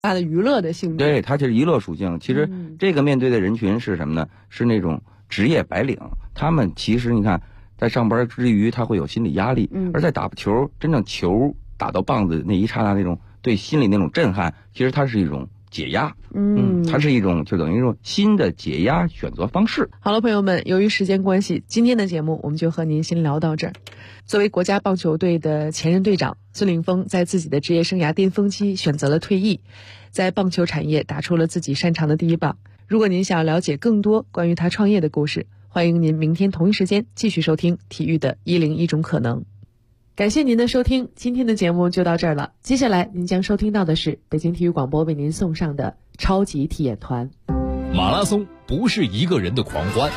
大的娱乐的性质。 对，它就是娱乐属性。其实这个面对的人群是什么呢？是那种职业白领，他们其实你看在上班之余他会有心理压力，而在打球真正球打到棒子那一刹那那种对心理那种震撼，其实它是一种解压，它是一种就等于一种新的解压选择方式。 好了，朋友们，由于时间关系，今天的节目我们就和您先聊到这儿。作为国家棒球队的前任队长，孙岭峰在自己的职业生涯巅峰期选择了退役，在棒球产业打出了自己擅长的第一棒。如果您想了解更多关于他创业的故事，欢迎您明天同一时间继续收听《体育的101种可能》。感谢您的收听，今天的节目就到这儿了。接下来您将收听到的是北京体育广播为您送上的超级体验团。 马拉松不是一个人的狂欢，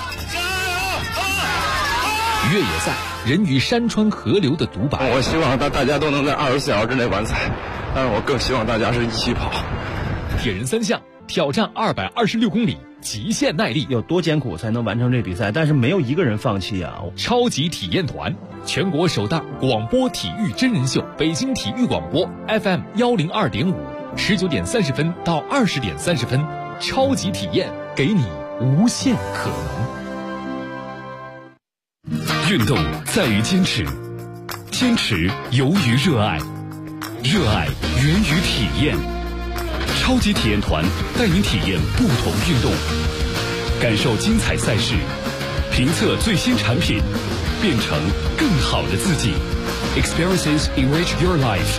越野赛人与山川河流的独白。 我希望大家都能在24小时之内完赛，但是我更希望大家是一起跑。 铁人三项挑战226公里，极限耐力， 有多艰苦才能完成这比赛？但是没有一个人放弃啊！ 超级体验团，全国首档广播体育真人秀，北京体育广播 FM 102.5，19点30分到20点30分，超级体验，给你无限可能。运动在于坚持，坚持由于热爱，热爱源于体验。超级体验团带您体验不同运动，感受精彩赛事，评测最新产品，变成更好的自己。Experiences enrich your life。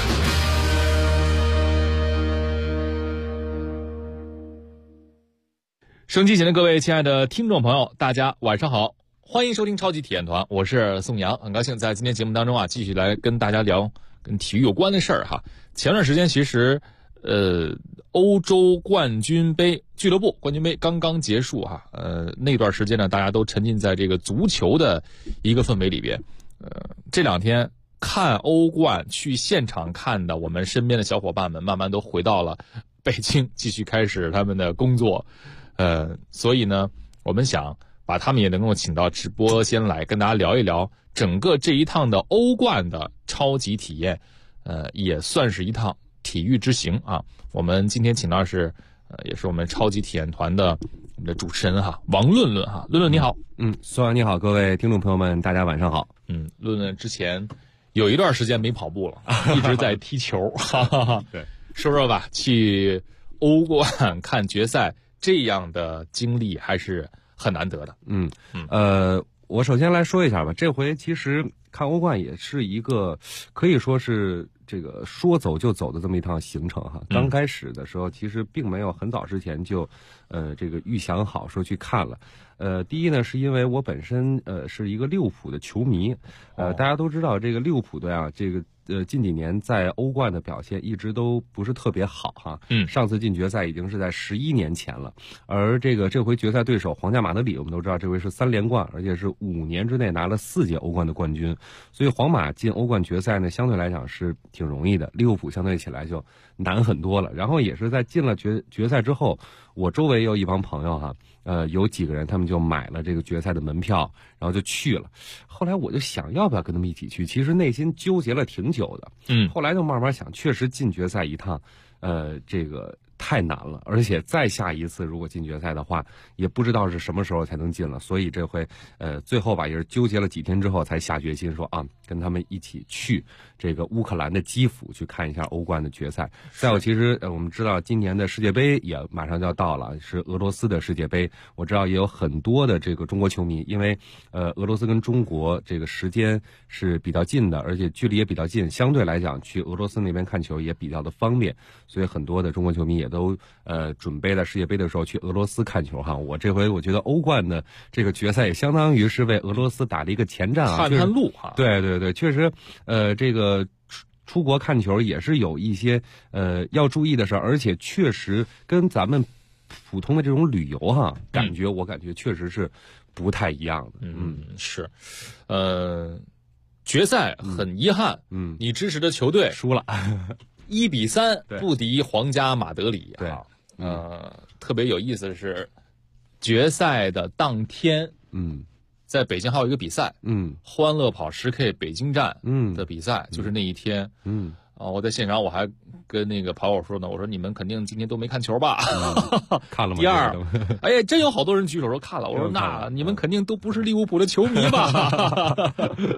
收音机前的各位亲爱的听众朋友，大家晚上好，欢迎收听超级体验团，我是宋阳，很高兴在今天节目当中继续来跟大家聊跟体育有关的事儿哈。前段时间其实欧洲冠军杯俱乐部冠军杯刚刚结束哈，那段时间呢，大家都沉浸在这个足球的一个氛围里边，这两天看欧冠去现场看的，我们身边的小伙伴们慢慢都回到了北京，继续开始他们的工作，所以呢，我们想把他们也能够请到直播间来，跟大家聊一聊整个这一趟的欧冠的超级体验，也算是一趟体育之行啊。我们今天请到是也是我们超级体验团的我们的主持人哈，王论论哈，论论你好。 宋阳你好，各位听众朋友们大家晚上好。 论论之前有一段时间没跑步了，一直在踢球哈哈哈。对，说说吧，去欧冠看决赛这样的经历还是很难得的。 我首先来说一下吧，这回其实看欧冠也是一个可以说是这个说走就走的这么一趟行程哈。刚开始的时候其实并没有很早之前就这个预想好说去看了。第一呢，是因为我本身是一个利物浦的球迷，大家都知道这个利物浦队啊，这个近几年在欧冠的表现一直都不是特别好哈。上次进决赛已经是在11年前了，而这回决赛对手皇家马德里，我们都知道这回是3连冠，而且是5年之内拿了4届欧冠的冠军，所以皇马进欧冠决赛呢，相对来讲是挺容易的，利物浦相对起来就难很多了。然后也是在进了决赛之后，我周围有一帮朋友哈，有几个人他们就买了这个决赛的门票，然后就去了。后来我就想要不要跟他们一起去，其实内心纠结了挺久的。后来就慢慢想，确实进决赛一趟，这个太难了，而且再下一次如果进决赛的话，也不知道是什么时候才能进了。所以这回最后吧，也是纠结了几天之后才下决心说啊，跟他们一起去这个乌克兰的基辅去看一下欧冠的决赛。再有，其实我们知道今年的世界杯也马上就要到了，是俄罗斯的世界杯。我知道也有很多的这个中国球迷，因为俄罗斯跟中国这个时间是比较近的，而且距离也比较近，相对来讲去俄罗斯那边看球也比较的方便，所以很多的中国球迷也都准备在世界杯的时候去俄罗斯看球哈。我这回我觉得欧冠的这个决赛也相当于是为俄罗斯打了一个前站啊， 探路哈。 对对对，确实这个出国看球也是有一些要注意的事儿，而且确实跟咱们普通的这种旅游哈，我感觉确实是不太一样的。 是，决赛很遗憾，你支持的球队输了 1-3不敌皇家马德里啊。 特别有意思的是，决赛的当天，在北京还有一个比赛，欢乐跑10K 北京站的比赛，就是那一天， 我在现场我还跟那个跑友说呢，我说你们肯定今天都没看球吧？ 看了吗？ 第二，哎呀，真有好多人举手说看了。我说那你们肯定都不是利物浦的球迷吧？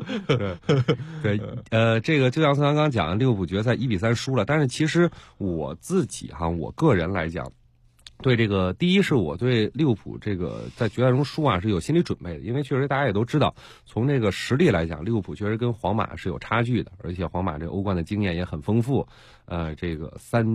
对，这个就像刚刚讲的，利物浦决赛1-3输了，但是其实我自己我个人来讲。对这个，第一是我对利物浦这个在决赛中输是有心理准备的，因为确实大家也都知道，从这个实力来讲，利物浦确实跟皇马是有差距的，而且皇马这个欧冠的经验也很丰富，这个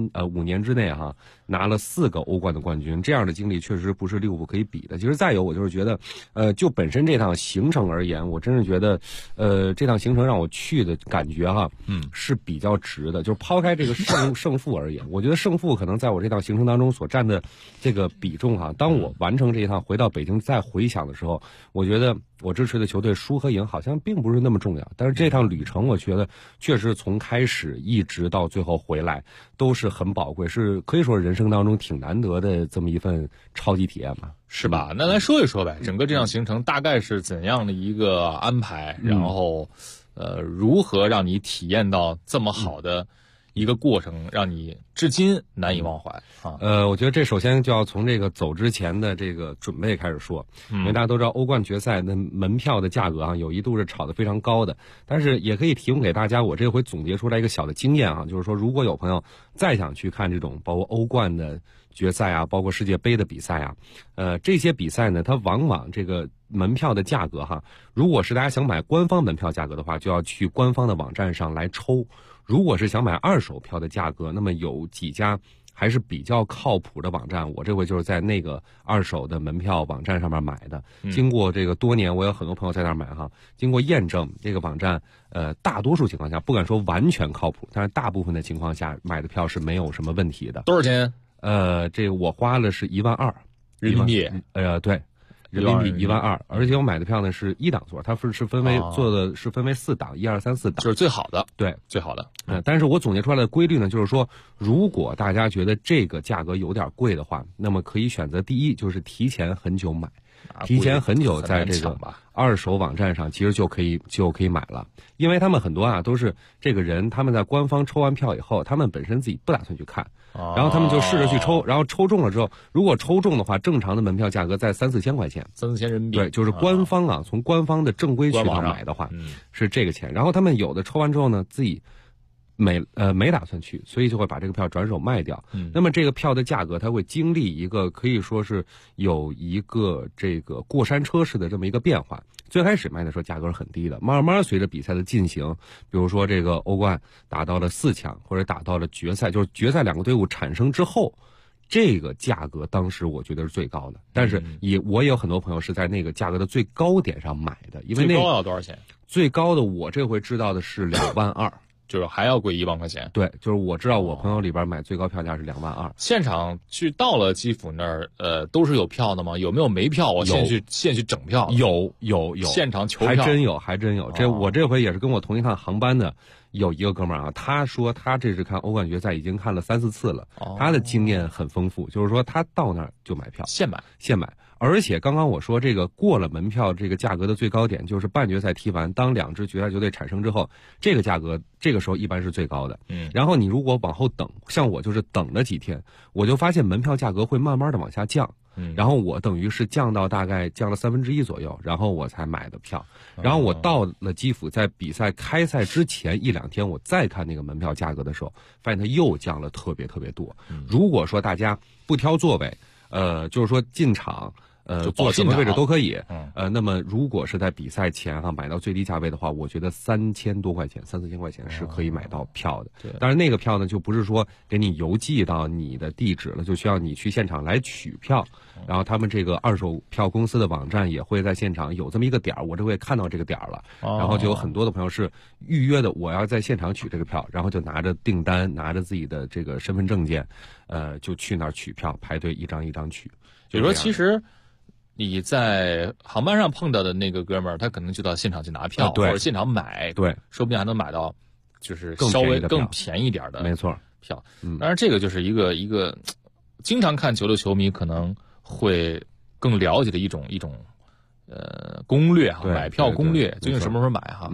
5年之内拿了4个欧冠的冠军，这样的经历确实不是利物浦可以比的。其实再有，我就是觉得，就本身这趟行程而言，我真是觉得，这趟行程让我去的感觉是比较值的。就是抛开这个胜负而言，我觉得胜负可能在我这趟行程当中所占的这个比重当我完成这一趟回到北京再回想的时候，我觉得我支持的球队输和赢好像并不是那么重要，但是这趟旅程我觉得确实从开始一直到最后回来都是很宝贵，是可以说人生当中挺难得的这么一份超级体验吧， 是吧？那来说一说呗，整个这趟行程大概是怎样的一个安排，然后如何让你体验到这么好的一个过程，让你至今难以忘怀我觉得这首先就要从这个走之前的这个准备开始说，因为大家都知道欧冠决赛的门票的价格有一度是炒得非常高的，但是也可以提供给大家，我这回总结出来一个小的经验就是说，如果有朋友再想去看这种包括欧冠的决赛包括世界杯的比赛这些比赛呢，它往往这个门票的价格如果是大家想买官方门票价格的话，就要去官方的网站上来抽。如果是想买二手票的价格，那么有几家还是比较靠谱的网站，我这回就是在那个二手的门票网站上面买的。经过这个多年，我有很多朋友在那儿买经过验证，这个网站大多数情况下不敢说完全靠谱，但是大部分的情况下买的票是没有什么问题的。 多少钱？ 这个我花了是12000 人民币。 对。人民币12000，而且我买的票呢是1档座，它是分为做的是分为4档，1、2、3、4档， 就是最好的， 对， 最好的。 但是我总结出来的规律呢，就是说，如果大家觉得这个价格有点贵的话，那么可以选择第一就是提前很久买，提前很久在这个二手网站上其实就可以买了，因为他们很多都是这个人他们在官方抽完票以后，他们本身自己不打算去看。然后他们就试着去抽，然后抽中了之后，如果抽中的话，正常的门票价格在3、4千块钱 ，3、4千人民币。 对，就是官方从官方的正规渠道买的话，是这个钱。然后他们有的抽完之后呢，自己没打算去，所以就会把这个票转手卖掉。那么这个票的价格，它会经历一个可以说是有一个这个过山车式的这么一个变化。最开始卖的时候价格是很低的，慢慢随着比赛的进行，比如说这个欧冠打到了4强或者打到了决赛，就是决赛2个队伍产生之后，这个价格当时我觉得是最高的。但是我也有很多朋友是在那个价格的最高点上买的，因为最高要多少钱？ 最高的我这回知道的是22000。 就是还要贵1万块钱。 对，就是我知道我朋友里边买最高票价是22000。 现场去到了基辅那儿，都是有票的吗？有没有没票？我现去整票。 有， 现场求票还真有。我这回也是跟我同一趟航班的有一个哥们儿他说他这是看欧冠决赛已经看了3、4次了，他的经验很丰富，就是说他到那儿就买票，现买。而且刚刚我说这个过了门票这个价格的最高点，就是半决赛踢完，当2支决赛球队产生之后，这个价格这个时候一般是最高的。然后你如果往后等，像我就是等了几天，我就发现门票价格会慢慢的往下降。然后我等于是大概降了1/3左右，然后我才买的票。然后我到了基辅，在比赛开赛之前1、2天，我再看那个门票价格的时候，发现它又降了特别特别多。如果说大家不挑座位，就是说进场。坐什么位置都可以。那么如果是在比赛前买到最低价位的话，我觉得3000多块钱、3、4千块钱是可以买到票的。当然那个票呢，就不是说给你邮寄到你的地址了，就需要你去现场来取票。然后他们这个二手票公司的网站也会在现场有这么一个点儿，我这回看到这个点儿了。然后就有很多的朋友是预约的，我要在现场取这个票，然后就拿着订单，拿着自己的这个身份证件，就去那儿取票，排队一张一张取。 比如说其实你在航班上碰到的那个哥们儿，他可能就到现场去拿票，或者现场买， 对， 说不定还能买到就是稍微更便宜点的， 没错， 票。当然这个就是一个经常看球的球迷可能会更了解的一种攻略买票攻略，究竟什么时候买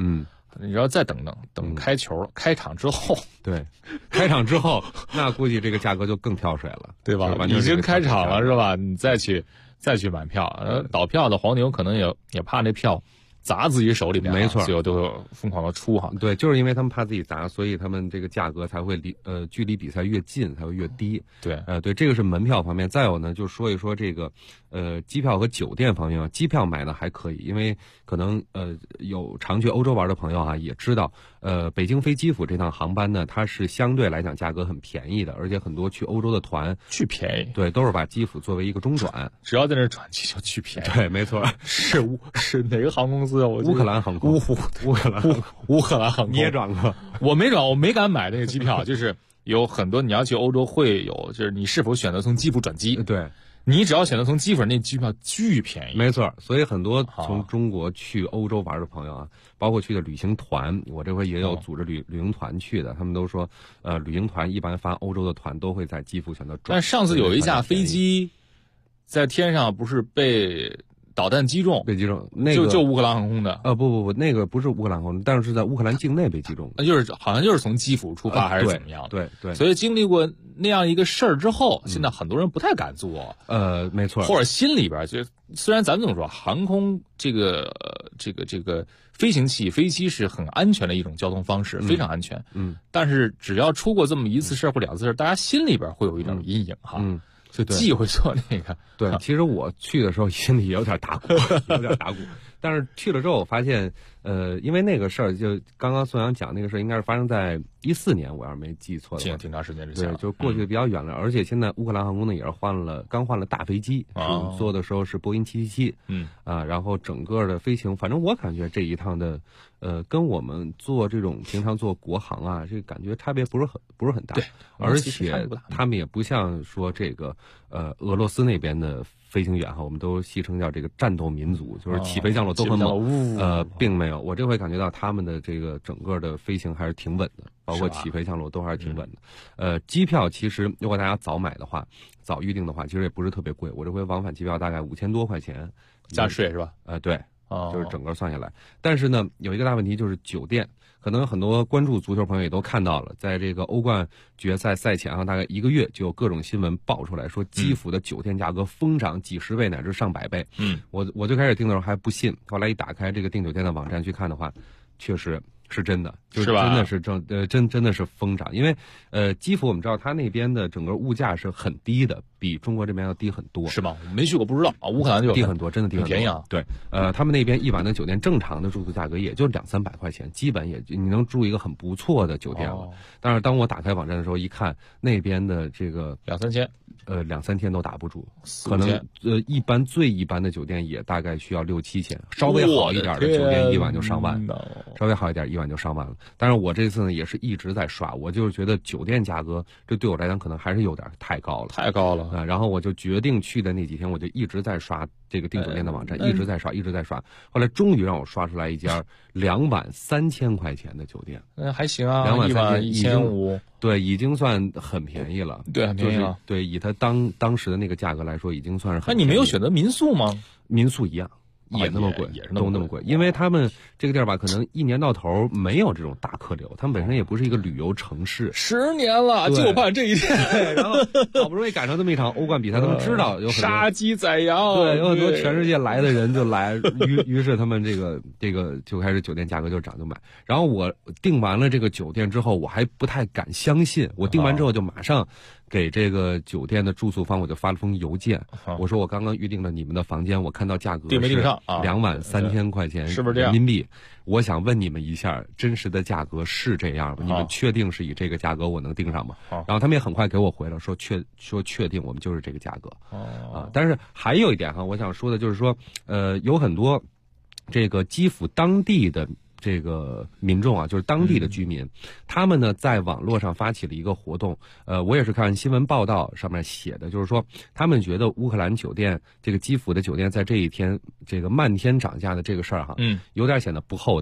你要再等开场之后， 对，开场之后，那估计这个价格就更跳水了， 对吧？已经开场了是吧？你再去买票，倒票的黄牛可能也怕那票砸自己手里面， 没错， 最后都会疯狂的出哈。 对，就是因为他们怕自己砸，所以他们这个价格才会距离比赛越近才会越低。 对， 对，这个是门票方面。再有呢，就说一说这个机票和酒店方面啊。机票买的还可以，因为可能有常去欧洲玩的朋友啊也知道，北京飞基辅这趟航班呢，它是相对来讲价格很便宜的，而且很多去欧洲的团巨便宜。 对，都是把基辅作为一个中转， 只要在那转机就巨便宜。 对，没错， 是哪个航空公司？ 乌克兰航空。乌克兰航空。你也转过？ 我没转，我没敢买那个机票。就是有很多你要去欧洲会有，就是你是否选择从基辅转机？ 对， 你只要选择从基辅，那机票巨便宜。 没错，所以很多从中国去欧洲玩的朋友啊，包括去的旅行团，我这回也有组织旅行团去的，他们都说，旅行团一般发欧洲的团都会在基辅选择转。 但上次有一架飞机在天上不是被导弹击中， 那个就乌克兰航空的。 不，那个不是乌克兰航空，但是是在乌克兰境内被击中。 好像就是从基辅出发还是怎么样的？对。 所以经历过那样一个事儿之后，现在很多人不太敢坐。 没错。 或者心里边就虽然咱们这么说，航空这个飞行器飞机是很安全的一种交通方式，非常安全。但是只要出过这么一次事儿或两次事儿，大家心里边会有一种阴影哈。就忌讳做那个。 对，其实我去的时候心里也有点打鼓，但是去了之后我发现，因为那个事儿，就刚刚宋阳讲那个事儿，应该是发生在2014年，我要是没记错的话， 挺长时间之前。 对，就过去的比较远了，而且现在乌克兰航空呢也是刚换了大飞机，坐的时候是波音777，然后整个的飞行，反正我感觉这一趟的，跟我们做这种平常做国航啊，这个感觉差别不是很大， 对， 而且他们也不像说这个俄罗斯那边的飞行员哈，我们都戏称叫这个战斗民族，就是起飞降落都很猛。并没有，我这回感觉到他们的这个整个的飞行还是挺稳的，包括起飞降落都还是挺稳的。机票其实如果大家早买的话，早预定的话，其实也不是特别贵。我这回往返机票大概5000多块钱， 加税是吧？ 对，就是整个算下来。但是呢，有一个大问题就是酒店。可能很多关注足球朋友也都看到了，在这个欧冠决赛赛前大概1个月就有各种新闻爆出来说，基辅的酒店价格疯涨几十倍乃至上百倍。我最开始订的时候还不信，后来一打开这个订酒店的网站去看的话，确实是真的，就是真的是真的是疯涨。因为基辅我们知道它那边的整个物价是很低的，比中国这边要低很多。 是吗？我没去过，不知道啊。乌克兰就低很多，真的低很多， 便宜啊。 对，他们那边一晚的酒店正常的住宿价格也就200-300块钱，基本也你能住一个很不错的酒店了。但是当我打开网站的时候一看，那边的这个 2-3千 ，2-3天都打不住，可能最一般的酒店也大概需要6-7千，稍微好一点的酒店一晚就上万，稍微好一点一晚就上万了。但是我这次呢也是一直在刷，我就是觉得酒店价格这对我来讲可能还是有点太高了，然后我就决定去的那几天我就一直在刷这个订酒店的网站，一直在刷，后来终于让我刷出来一家2晚3000块钱的酒店， 还行啊 ，2晚 1500， 对，已经算很便宜了， 对，很便宜了， 对，以他当时的那个价格来说，已经算是很便宜。 那你没有选择民宿吗？ 民宿一样。也那么贵，都那么贵，因为他们这个地儿吧，可能一年到头没有这种大客流，他们本身也不是一个旅游城市。 10年了，就盼这一天。 然后好不容易赶上这么一场欧冠比赛，他们知道有很多杀鸡宰羊， 对，有很多全世界来的人就来，于是他们这个就开始酒店价格就涨就买。然后我订完了这个酒店之后，我还不太敢相信，我订完之后就马上给这个酒店的住宿方我就发了封邮件，我说我刚刚预定了你们的房间，我看到价格订没订上 2晚3000块钱， 是不是这样？ 人民币？我想问你们一下，真实的价格是这样吗？你们确定是以这个价格我能订上吗？然后他们也很快给我回了，说确定，我们就是这个价格。但是还有一点哈，我想说的就是说，有很多这个基辅当地的这个民众啊，就是当地的居民，他们呢在网络上发起了一个活动。我也是看新闻报道上面写的，就是说他们觉得乌克兰酒店这个基辅的酒店在这一天这个漫天涨价的这个事儿哈，有点显得不厚道。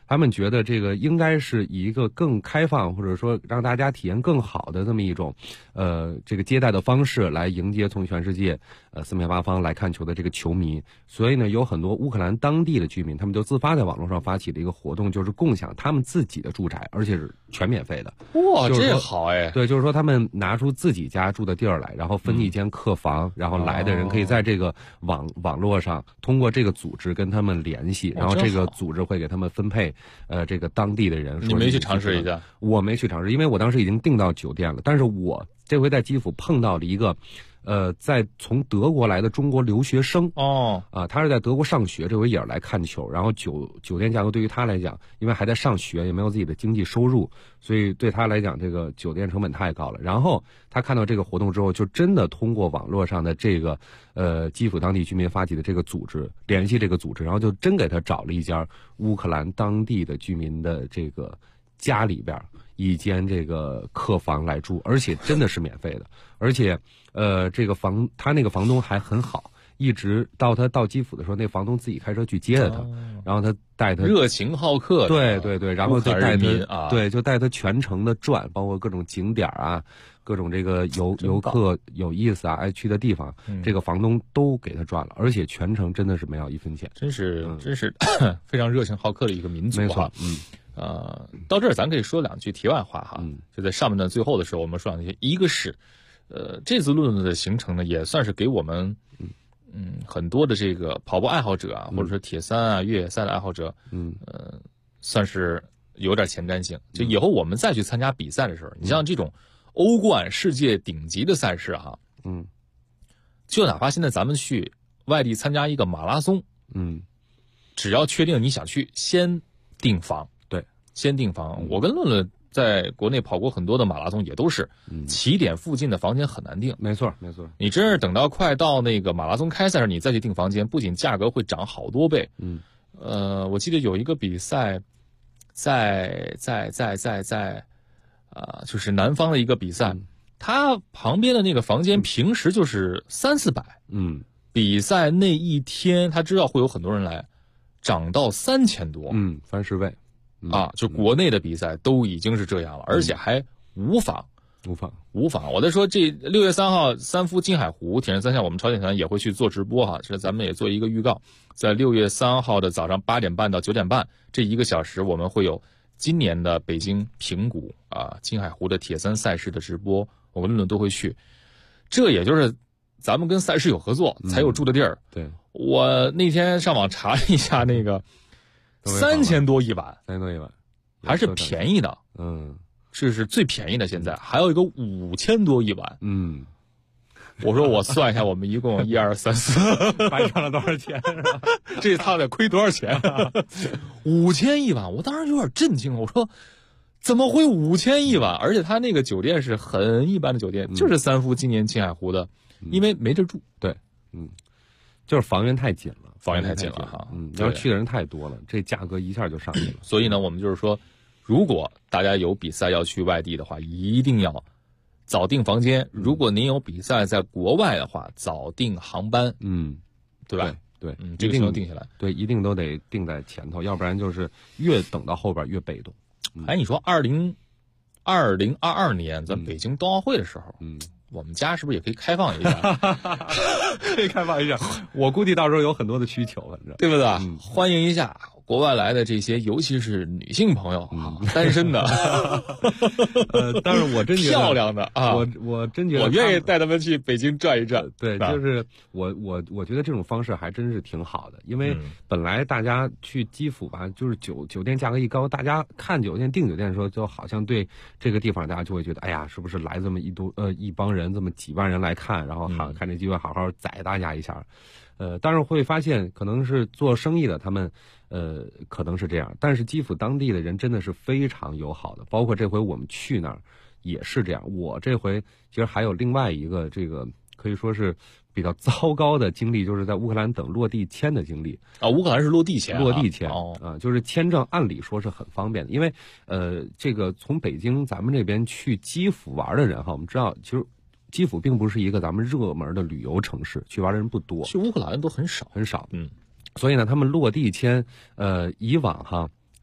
他们觉得这个应该是以一个更开放，或者说让大家体验更好的这么一种这个接待的方式来迎接从全世界四面八方来看球的这个球迷。所以呢，有很多乌克兰当地的居民，他们就自发在网络上发起了一个活动，就是共享他们自己的住宅，而且是全免费的。 哇，这好哎！ 对，就是说他们拿出自己家住的地儿来，然后分一间客房，然后来的人可以在这个网络上通过这个组织跟他们联系，然后这个组织会给他们分配这个当地的人。 你没去尝试一下？ 我没去尝试，因为我当时已经订到酒店了。但是我这回在基辅碰到了一个在从德国来的中国留学生他是在德国上学，这回也是来看球。然后酒店价格对于他来讲，因为还在上学，也没有自己的经济收入，所以对他来讲这个酒店成本太高了。然后他看到这个活动之后，就真的通过网络上的这个基辅当地居民发起的这个组织联系这个组织，然后就真给他找了一家乌克兰当地的居民的这个家里边一间这个客房来住，而且真的是免费的。而且这个他那个房东还很好，一直到他到基辅的时候，那房东自己开车去接的他，然后他带他热情好客， 对，然后就带他就带他全程的转，包括各种景点啊，各种这个游客有意思啊爱去的地方，这个房东都给他转了，而且全程真的是没要1分钱， 真是非常热情好客的一个民族。 没错， 到这儿咱可以说两句题外话哈，就在上面的最后的时候，我们说两句，一个是这次论的行程呢，也算是给我们很多的这个跑步爱好者啊，或者说铁三啊、越野赛的爱好者，算是有点前瞻性。就以后我们再去参加比赛的时候，你像这种欧冠世界顶级的赛事哈，就哪怕现在咱们去外地参加一个马拉松，只要确定你想去，先订房， 对， 先订房。我跟论论在国内跑过很多的马拉松，也都是起点附近的房间很难订。 没错。 你真是等到快到那个马拉松开赛时，你再去订房间，不仅价格会涨好多倍。我记得有一个比赛，就是南方的一个比赛，它旁边的那个房间平时就是300-400，比赛那一天他知道会有很多人来，涨到3000多， 翻10倍。 就国内的比赛都已经是这样了，而且还无妨。我在说这6月3号三夫金海湖铁人三项，我们超点团也会去做直播哈，这咱们也做一个预告，在6月3号的早上8点半到9点半这1个小时，我们会有今年的北京平谷金海湖的铁三赛事的直播，我跟论论都会去。这也就是咱们跟赛事有合作才有住的地儿。 对， 我那天上网查了一下，那个3000多一晚，还是便宜的。这是最便宜的，现在还有一个5000多一晚。我说我算一下，我们一共1、2、3、4， 白赚了多少钱？ 这趟得亏多少钱？5000一晚，我当时有点震惊了。我说怎么会5000一晚？而且他那个酒店是很一般的酒店，就是三夫今年青海湖的，因为没地住。 对，就是房源太紧了， 哈。 要去的人太多了，这价格一下就上去了。 所以呢，我们就是说，如果大家有比赛要去外地的话，一定要早订房间。如果您有比赛在国外的话，早订航班。对吧？ 对， 这个要定下来。 对，一定都得定在前头，要不然就是越等到后边越被动。 你说2022年咱北京冬奥会的时候，我们家是不是也可以开放一下？ 可以开放一下，我估计到时候有很多的需求，反正对不对？欢迎一下国外来的这些，尤其是女性朋友单身的。 但是我真觉得漂亮的啊， 我真觉得我愿意带他们去北京转一转。 对，就是我觉得这种方式还真是挺好的，因为本来大家去基辅吧，就是酒店价格一高，大家看酒店订酒店的时候，就好像对这个地方大家就会觉得，哎呀，是不是来这么一帮人，这么几万人来看，然后看这机会好好宰大家一下。但是会发现可能是做生意的他们可能是这样，但是基辅当地的人真的是非常友好的，包括这回我们去那儿也是这样。我这回其实还有另外一个这个可以说是比较糟糕的经历，就是在乌克兰等落地签的经历。 乌克兰是落地签就是签证按理说是很方便的，因为这个从北京咱们这边去基辅玩的人哈，我们知道其实基辅并不是一个咱们热门的旅游城市，去玩的人不多， 去乌克兰都很少。 所以呢，他们落地签以往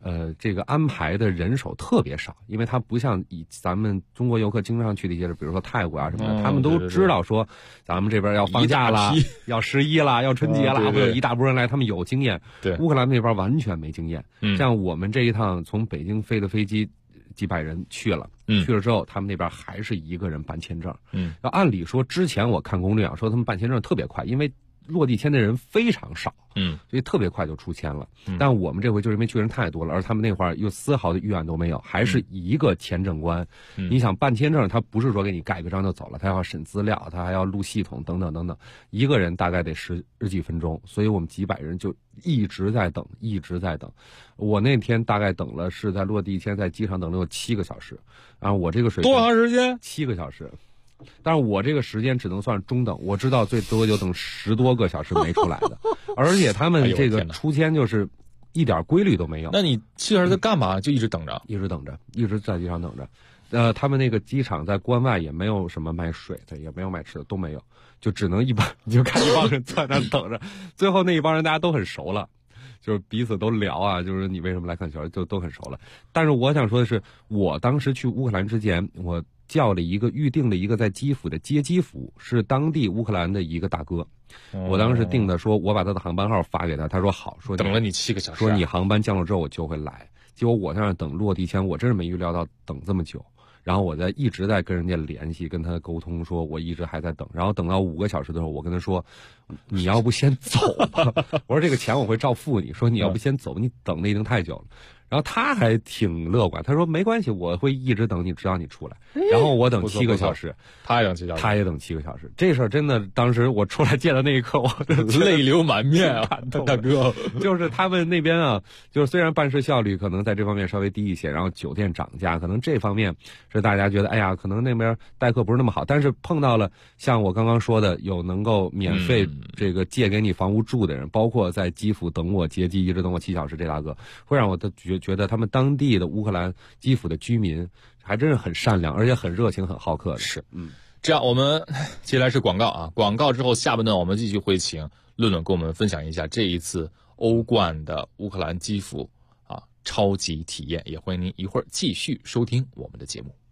这个安排的人手特别少，因为它不像咱们中国游客经常去的一些，比如说泰国啊什么的，他们都知道说咱们这边要放假了，要11了，要春节了，会有一大波人来，他们有经验。 对， 乌克兰那边完全没经验。像我们这一趟从北京飞的飞机，几百人去了，去了之后，他们那边还是一个人办签证。要按理说之前我看攻略啊，说他们办签证特别快，因为落地签的人非常少，所以特别快就出签了。但我们这回就是因为去人太多了，而他们那块儿又丝毫的预案都没有，还是一个签证官。你想办签证，他不是说给你盖个章就走了，他要审资料，他还要录系统等等等等，一个人大概得10几分钟，所以我们几百人就一直在等，一直在等。我那天大概等了是在落地前在机场等了有7个小时，然后我这个水平多长时间 ？7个小时。但是我这个时间只能算中等，我知道最多就等10多个小时没出来的，而且他们这个出签就是一点规律都没有。 那你7个小时在干嘛？就一直等着， 一直等着，一直在机场等着。他们那个机场在关外也没有什么卖水的，也没有卖吃的，都没有，就只能你就看一帮人在那等着。最后那一帮人大家都很熟了，就是彼此都聊啊，就是你为什么来看球，就都很熟了。但是我想说的是，我当时去乌克兰之前，我预定了一个在基辅的接机服务，是当地乌克兰的一个大哥。我当时定的说，我把他的航班号发给他，他说好，说等了你7个小时， 说你航班降落之后我就会来。结果我在那等落地前，我真是没预料到等这么久。然后我一直在跟人家联系，跟他沟通，说我一直还在等。然后等到5个小时的时候，我跟他说，你要不先走吧？我说这个钱我会照付你，说你要不先走，你等的已经太久了。然后他还挺乐观，他说没关系，我会一直等你，直到你出来。然后我等7个小时， 他也等7小时， 他也等7个小时。这事儿真的，当时我出来见的那一刻，我泪流满面啊，大哥。 就是他们那边啊，就是虽然办事效率可能在这方面稍微低一些，然后酒店涨价，可能这方面是大家觉得，哎呀，可能那边待客不是那么好。但是碰到了像我刚刚说的，有能够免费这个借给你房屋住的人，包括在基辅等我接机，一直等我7小时，这大哥会让我觉得他们当地的乌克兰基辅的居民还真是很善良，而且很热情，很好客的。 是，这样我们接下来是广告啊，广告之后下半段我们继续会请论论跟我们分享一下这一次欧冠的乌克兰基辅超级体验，也欢迎您一会儿继续收听我们的节目。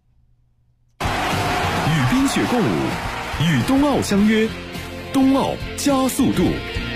与冰雪共舞，与冬奥相约，冬奥加速度。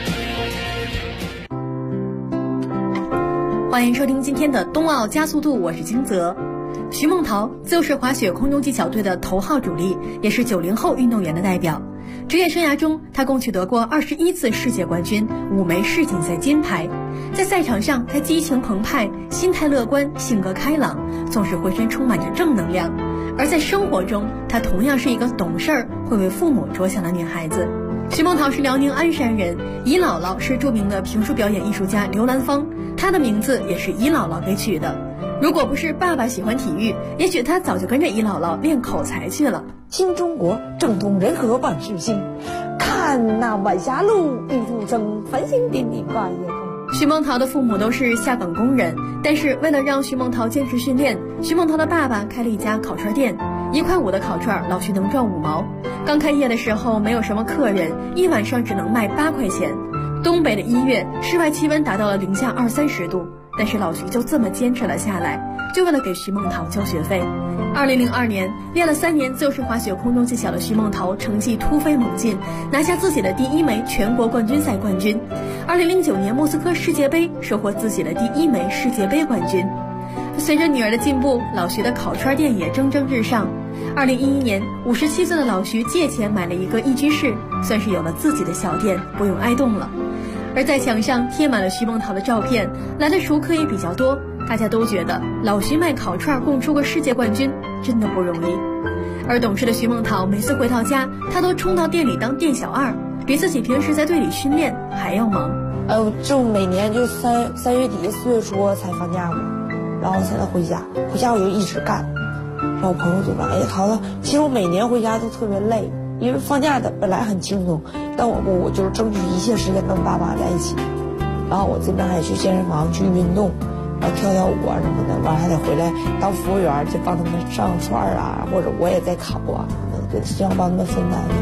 欢迎收听今天的冬奥加速度，我是金泽。徐梦桃自由式滑雪空中技巧队的头号主力，也是90后运动员的代表。职业生涯中，他共取得过21次世界冠军，5枚世锦赛金牌。在赛场上，他激情澎湃，心态乐观，性格开朗，总是浑身充满着正能量。而在生活中，她同样是一个懂事儿、会为父母着想的女孩子。徐梦桃是辽宁鞍山人，姨姥姥是著名的评书表演艺术家刘兰芳，她的名字也是姨姥姥给取的。如果不是爸爸喜欢体育，也许她早就跟着姨姥姥练口才去了。 新中国政通人和万事兴，看那晚霞路玉兔生，繁星点点挂夜空。 徐梦桃的父母都是下岗工人，但是为了让徐梦桃坚持训练，徐梦桃的爸爸开了一家烤串店，1块5的烤串，老徐能赚5毛。刚开业的时候没有什么客人，一晚上只能卖8块钱。东北的1月，室外气温达到了零下20-30度，但是老徐就这么坚持了下来，就为了给徐梦桃交学费。2002年，练了3年自由式滑雪空中技巧的徐梦桃成绩突飞猛进，拿下自己的第1枚全国冠军赛冠军。2009年莫斯科世界杯，收获自己的第1枚世界杯冠军。随着女儿的进步，老徐的烤串店也蒸蒸日上。2011年，57岁的老徐借钱买了一个1居室，算是有了自己的小店，不用挨冻了。而在墙上贴满了徐梦桃的照片，来的熟客也比较多，大家都觉得老徐卖烤串供出个世界冠军真的不容易。而懂事的徐梦桃每次回到家，她都冲到店里当店小二，比自己平时在队里训练还要忙。 就每年就3月底4月初才放假嘛，然后才能回家，回家我就一直干。然后我朋友就说，哎呀桃子，其实我每年回家都特别累，因为放假的本来很轻松，但我就是争取一切时间跟爸爸在一起。然后我这边还去健身房去运动，然后跳舞啊什么的，完了还得回来当服务员，就帮他们上串啊，或者我也在烤啊什么的，希望帮他们分担一点。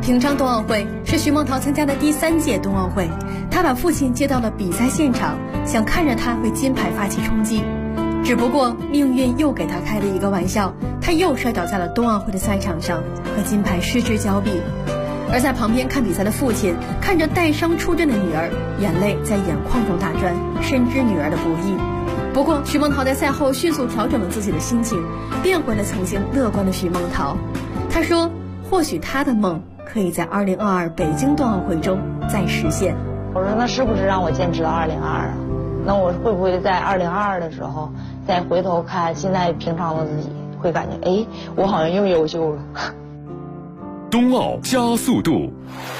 平昌冬奥会是徐梦桃参加的第3届冬奥会，她把父亲接到了比赛现场，想看着他为金牌发起冲击。只不过命运又给她开了一个玩笑，她又摔倒在了冬奥会的赛场上，和金牌失之交臂。而在旁边看比赛的父亲看着带伤出阵的女儿，眼泪在眼眶中打转，深知女儿的不易。不过徐梦桃在赛后迅速调整了自己的心情，变回了曾经乐观的徐梦桃。她说或许她的梦可以在2022北京冬奥会中再实现。 我说那是不是让我坚持到2022啊？那我会不会在2022的时候再回头看现在平常的自己，会感觉哎，我好像又优秀了。 冬奥加速度。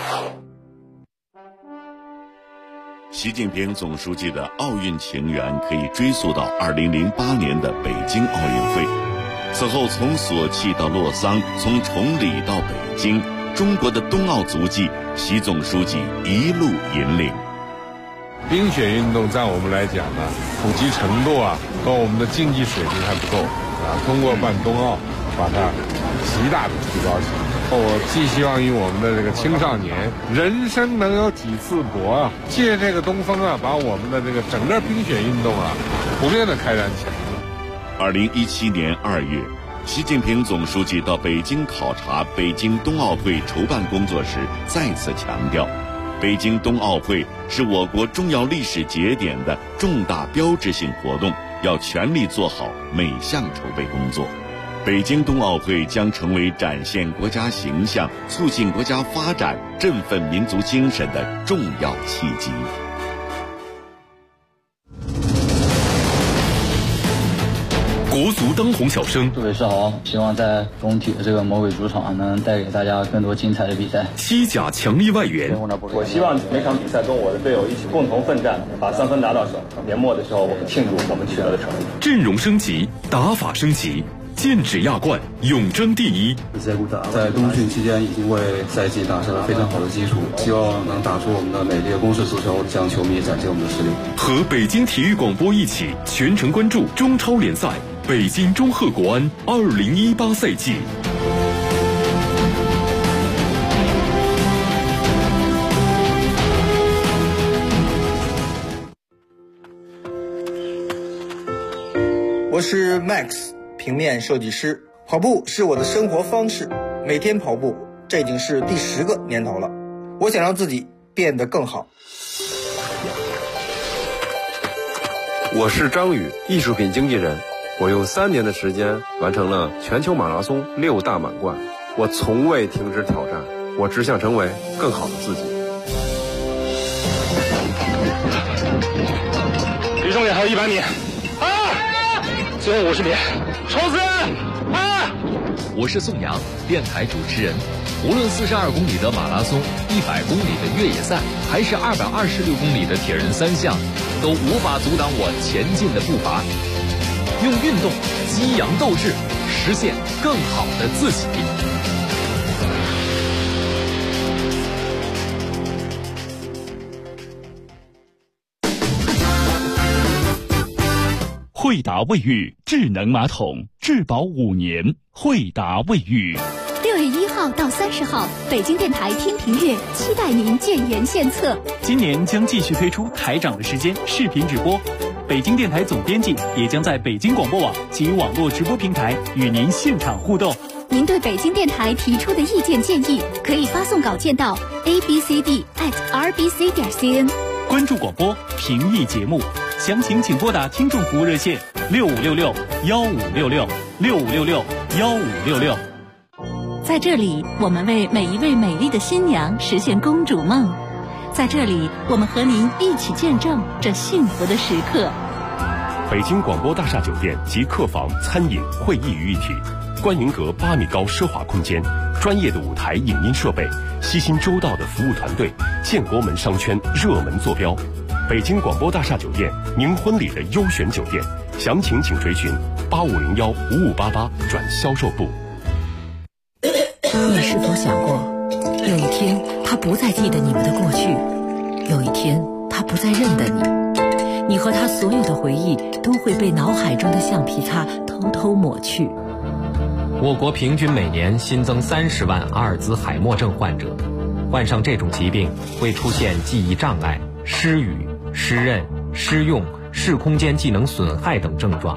习近平总书记的奥运情缘可以追溯到2008年的北京奥运会。此后从索契到洛桑，从崇礼到北京，中国的冬奥足迹，习总书记一路引领。 冰雪运动在我们来讲呢，普及程度和我们的竞技水平还不够通过办冬奥把它极大的提高起来。我寄希望于我们的这个青少年，人生能有几次搏借这个东风把我们的这个整个冰雪运动普遍的开展起来。 2017年2月，习近平总书记到北京考察北京冬奥会筹办工作时，再次强调，北京冬奥会是我国重要历史节点的重大标志性活动，要全力做好每项筹备工作。北京冬奥会将成为展现国家形象、促进国家发展、振奋民族精神的重要契机。 国足当红小生， 祝伟世豪，希望在中体的这个魔鬼主场能带给大家更多精彩的比赛。 西甲强力外援， 我希望每场比赛跟我的队友一起共同奋战，把3分拿到手。年末的时候，我们庆祝我们取得的成绩。 阵容升级，打法升级，剑指亚冠，永争第一。 在冬训期间已经为赛季打下了非常好的基础，希望能打出我们的美丽的攻势足球，向球迷展现我们的实力。 和北京体育广播一起全程关注中超联赛北京中赫国安2018赛季。 我是 Max， 平面设计师。跑步是我的生活方式，每天跑步，这已经是第10个年头了。我想让自己变得更好。 我是张宇，艺术品经纪人。我用3年的时间完成了全球马拉松6大满贯。我从未停止挑战，我只想成为更好的自己。 离终点还有100米，最后50米，冲刺！ 我是宋阳，电台主持人。无论42公里的马拉松、100公里的越野赛，还是226公里的铁人3项，都无法阻挡我前进的步伐。用运动激扬斗志，实现更好的自己。 惠达卫浴智能马桶，质保5年。惠达卫浴。 6月1号到30号，北京电台听评阅，期待您建言献策。 今年将继续推出台长的时间视频直播，北京电台总编辑也将在北京广播网及网络直播平台与您现场互动。 您对北京电台提出的意见建议，可以发送稿件到 abcd@rbc.cn。 关注广播，评议节目，详情请拨打听众服务热线6566-1566-6566-1566。 在这里，我们为每一位美丽的新娘实现公主梦。在这里，我们和您一起见证这幸福的时刻。 北京广播大厦酒店及客房、餐饮、会议于一体，观云阁8米高奢华空间，专业的舞台影音设备，悉心周到的服务团队，建国门商圈热门坐标。北京广播大厦酒店，您婚礼的优选酒店，详情请垂询8501-5588转销售部。 你是否想过，有一天他不再记得你们的过去，有一天他不再认得你，你和他所有的回忆都会被脑海中的橡皮擦偷偷抹去。 我国平均每年新增30万阿尔兹海默症患者，患上这种疾病会出现记忆障碍、失语、失认、失用、视空间技能损害等症状。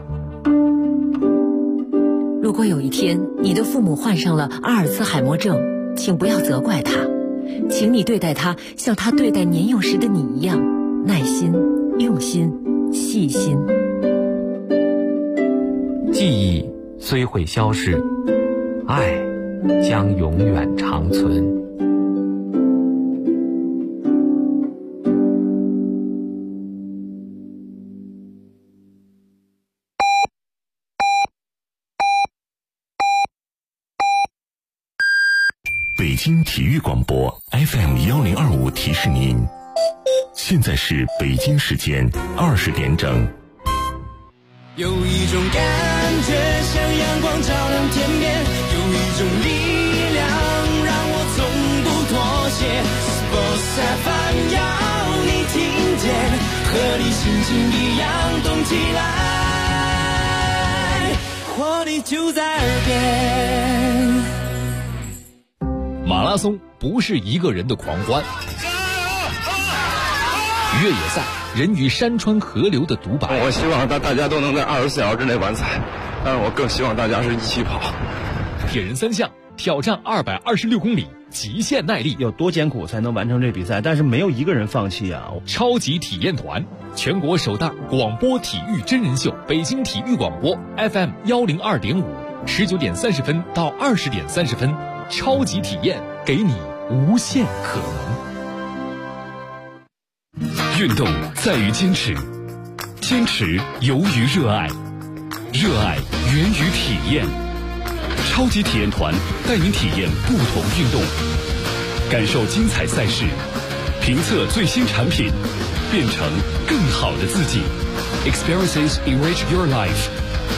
如果有一天你的父母患上了阿尔兹海默症，请不要责怪他，请你对待他像他对待年幼时的你一样，耐心、用心、细心。 记忆虽会消逝，爱将永远长存。 北京体育广播 FM1025提示您，现在是北京时间20点整。 有一种感觉像阳光照亮天边，有一种力量让我从不妥协。Sports FM 要你听见，和你心情一样动起来，活力就在耳边。 马拉松不是一个人的狂欢，越野赛人与山川河流的独白。 我希望大家都能在24小时之内完赛，但是我更希望大家是一起跑。 铁人三项挑战226公里，极限耐力， 有多艰苦才能完成这比赛？但是没有一个人放弃啊！ 超级体验团，全国首档广播体育真人秀，北京体育广播 FM102.5，19点30分到20点30分，超级体验，给你无限可能。 运动在于坚持，坚持由于热爱，热爱源于体验。超级体验团带您体验不同运动，感受精彩赛事，评测最新产品，变成更好的自己。Experiences enrich your life。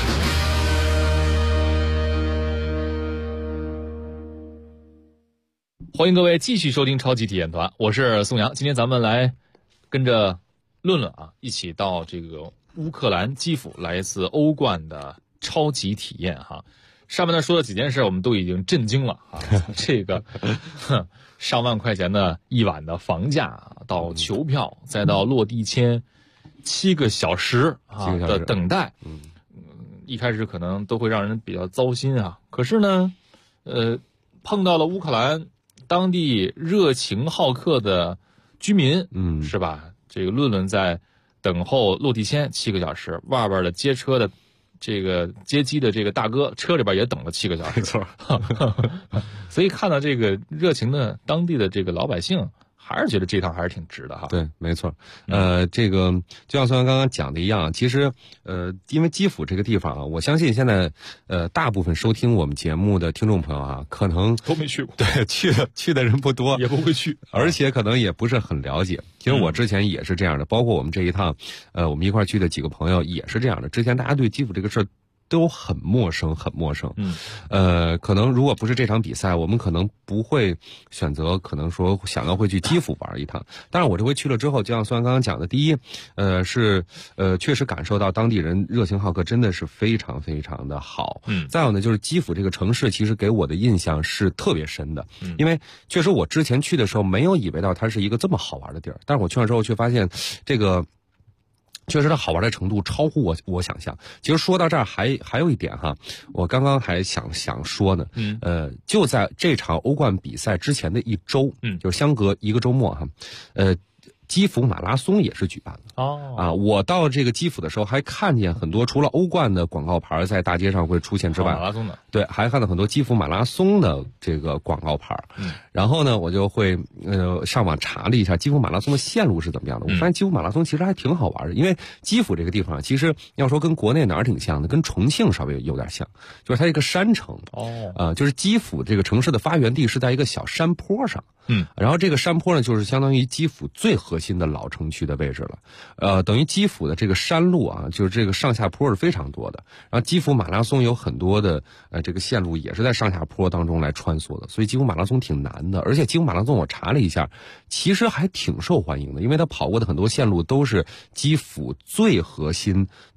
欢迎各位继续收听超级体验团，我是宋阳。今天咱们来跟着论论啊，一起到这个乌克兰基辅来一次欧冠的超级体验哈。上面呢说的几件事我们都已经震惊了啊，这个上万块钱的一晚的房价，到球票，再到落地签，7个小时啊的等待，一开始可能都会让人比较糟心啊。可是呢，碰到了乌克兰当地热情好客的居民，是吧？这个论论在等候落地签7个小时，外边的接车的这个接机的这个大哥车里边也等了7个小时，没错。所以看到这个热情的当地的这个老百姓，还是觉得这趟还是挺值的哈。 对，没错。这个就像孙刚刚讲的一样，其实因为基辅这个地方啊，我相信现在大部分收听我们节目的听众朋友啊，可能都没去过， 对，去的人不多， 也不会去， 而且可能也不是很了解。其实我之前也是这样的，包括我们这一趟，我们一块去的几个朋友也是这样的。之前大家对基辅这个事儿都很陌生，很陌生。可能如果不是这场比赛，我们可能不会选择，可能说想要会去基辅玩一趟。当然，我这回去了之后，就像孙刚刚讲的，第一，是确实感受到当地人热情好客，真的是非常非常的好。再有呢，就是基辅这个城市，其实给我的印象是特别深的，因为确实我之前去的时候没有以为到它是一个这么好玩的地儿，但是我去了之后却发现这个。确实它好玩的程度超乎我想象。其实说到这儿还有一点哈，我刚刚还想说呢，就在这场欧冠比赛之前的一周，就是相隔一个周末哈，基辅马拉松也是举办的我到这个基辅的时候还看见很多除了欧冠的广告牌在大街上会出现之外， 马拉松的对，还看到很多基辅马拉松的这个广告牌。然后呢，我就会上网查了一下基辅马拉松的线路是怎么样的。我发现基辅马拉松其实还挺好玩的，因为基辅这个地方其实要说跟国内哪儿挺像的，跟重庆稍微有点像，就是它一个山城就是基辅这个城市的发源地是在一个小山坡上。然后这个山坡呢，就是相当于基辅最核心的老城区的位置了。等于基辅的这个山路啊，就是这个上下坡是非常多的。然后基辅马拉松有很多的这个线路也是在上下坡当中来穿梭的，所以基辅马拉松挺难的。而且基辅马拉松我查了一下，其实还挺受欢迎的，因为它跑过的很多线路都是基辅最核心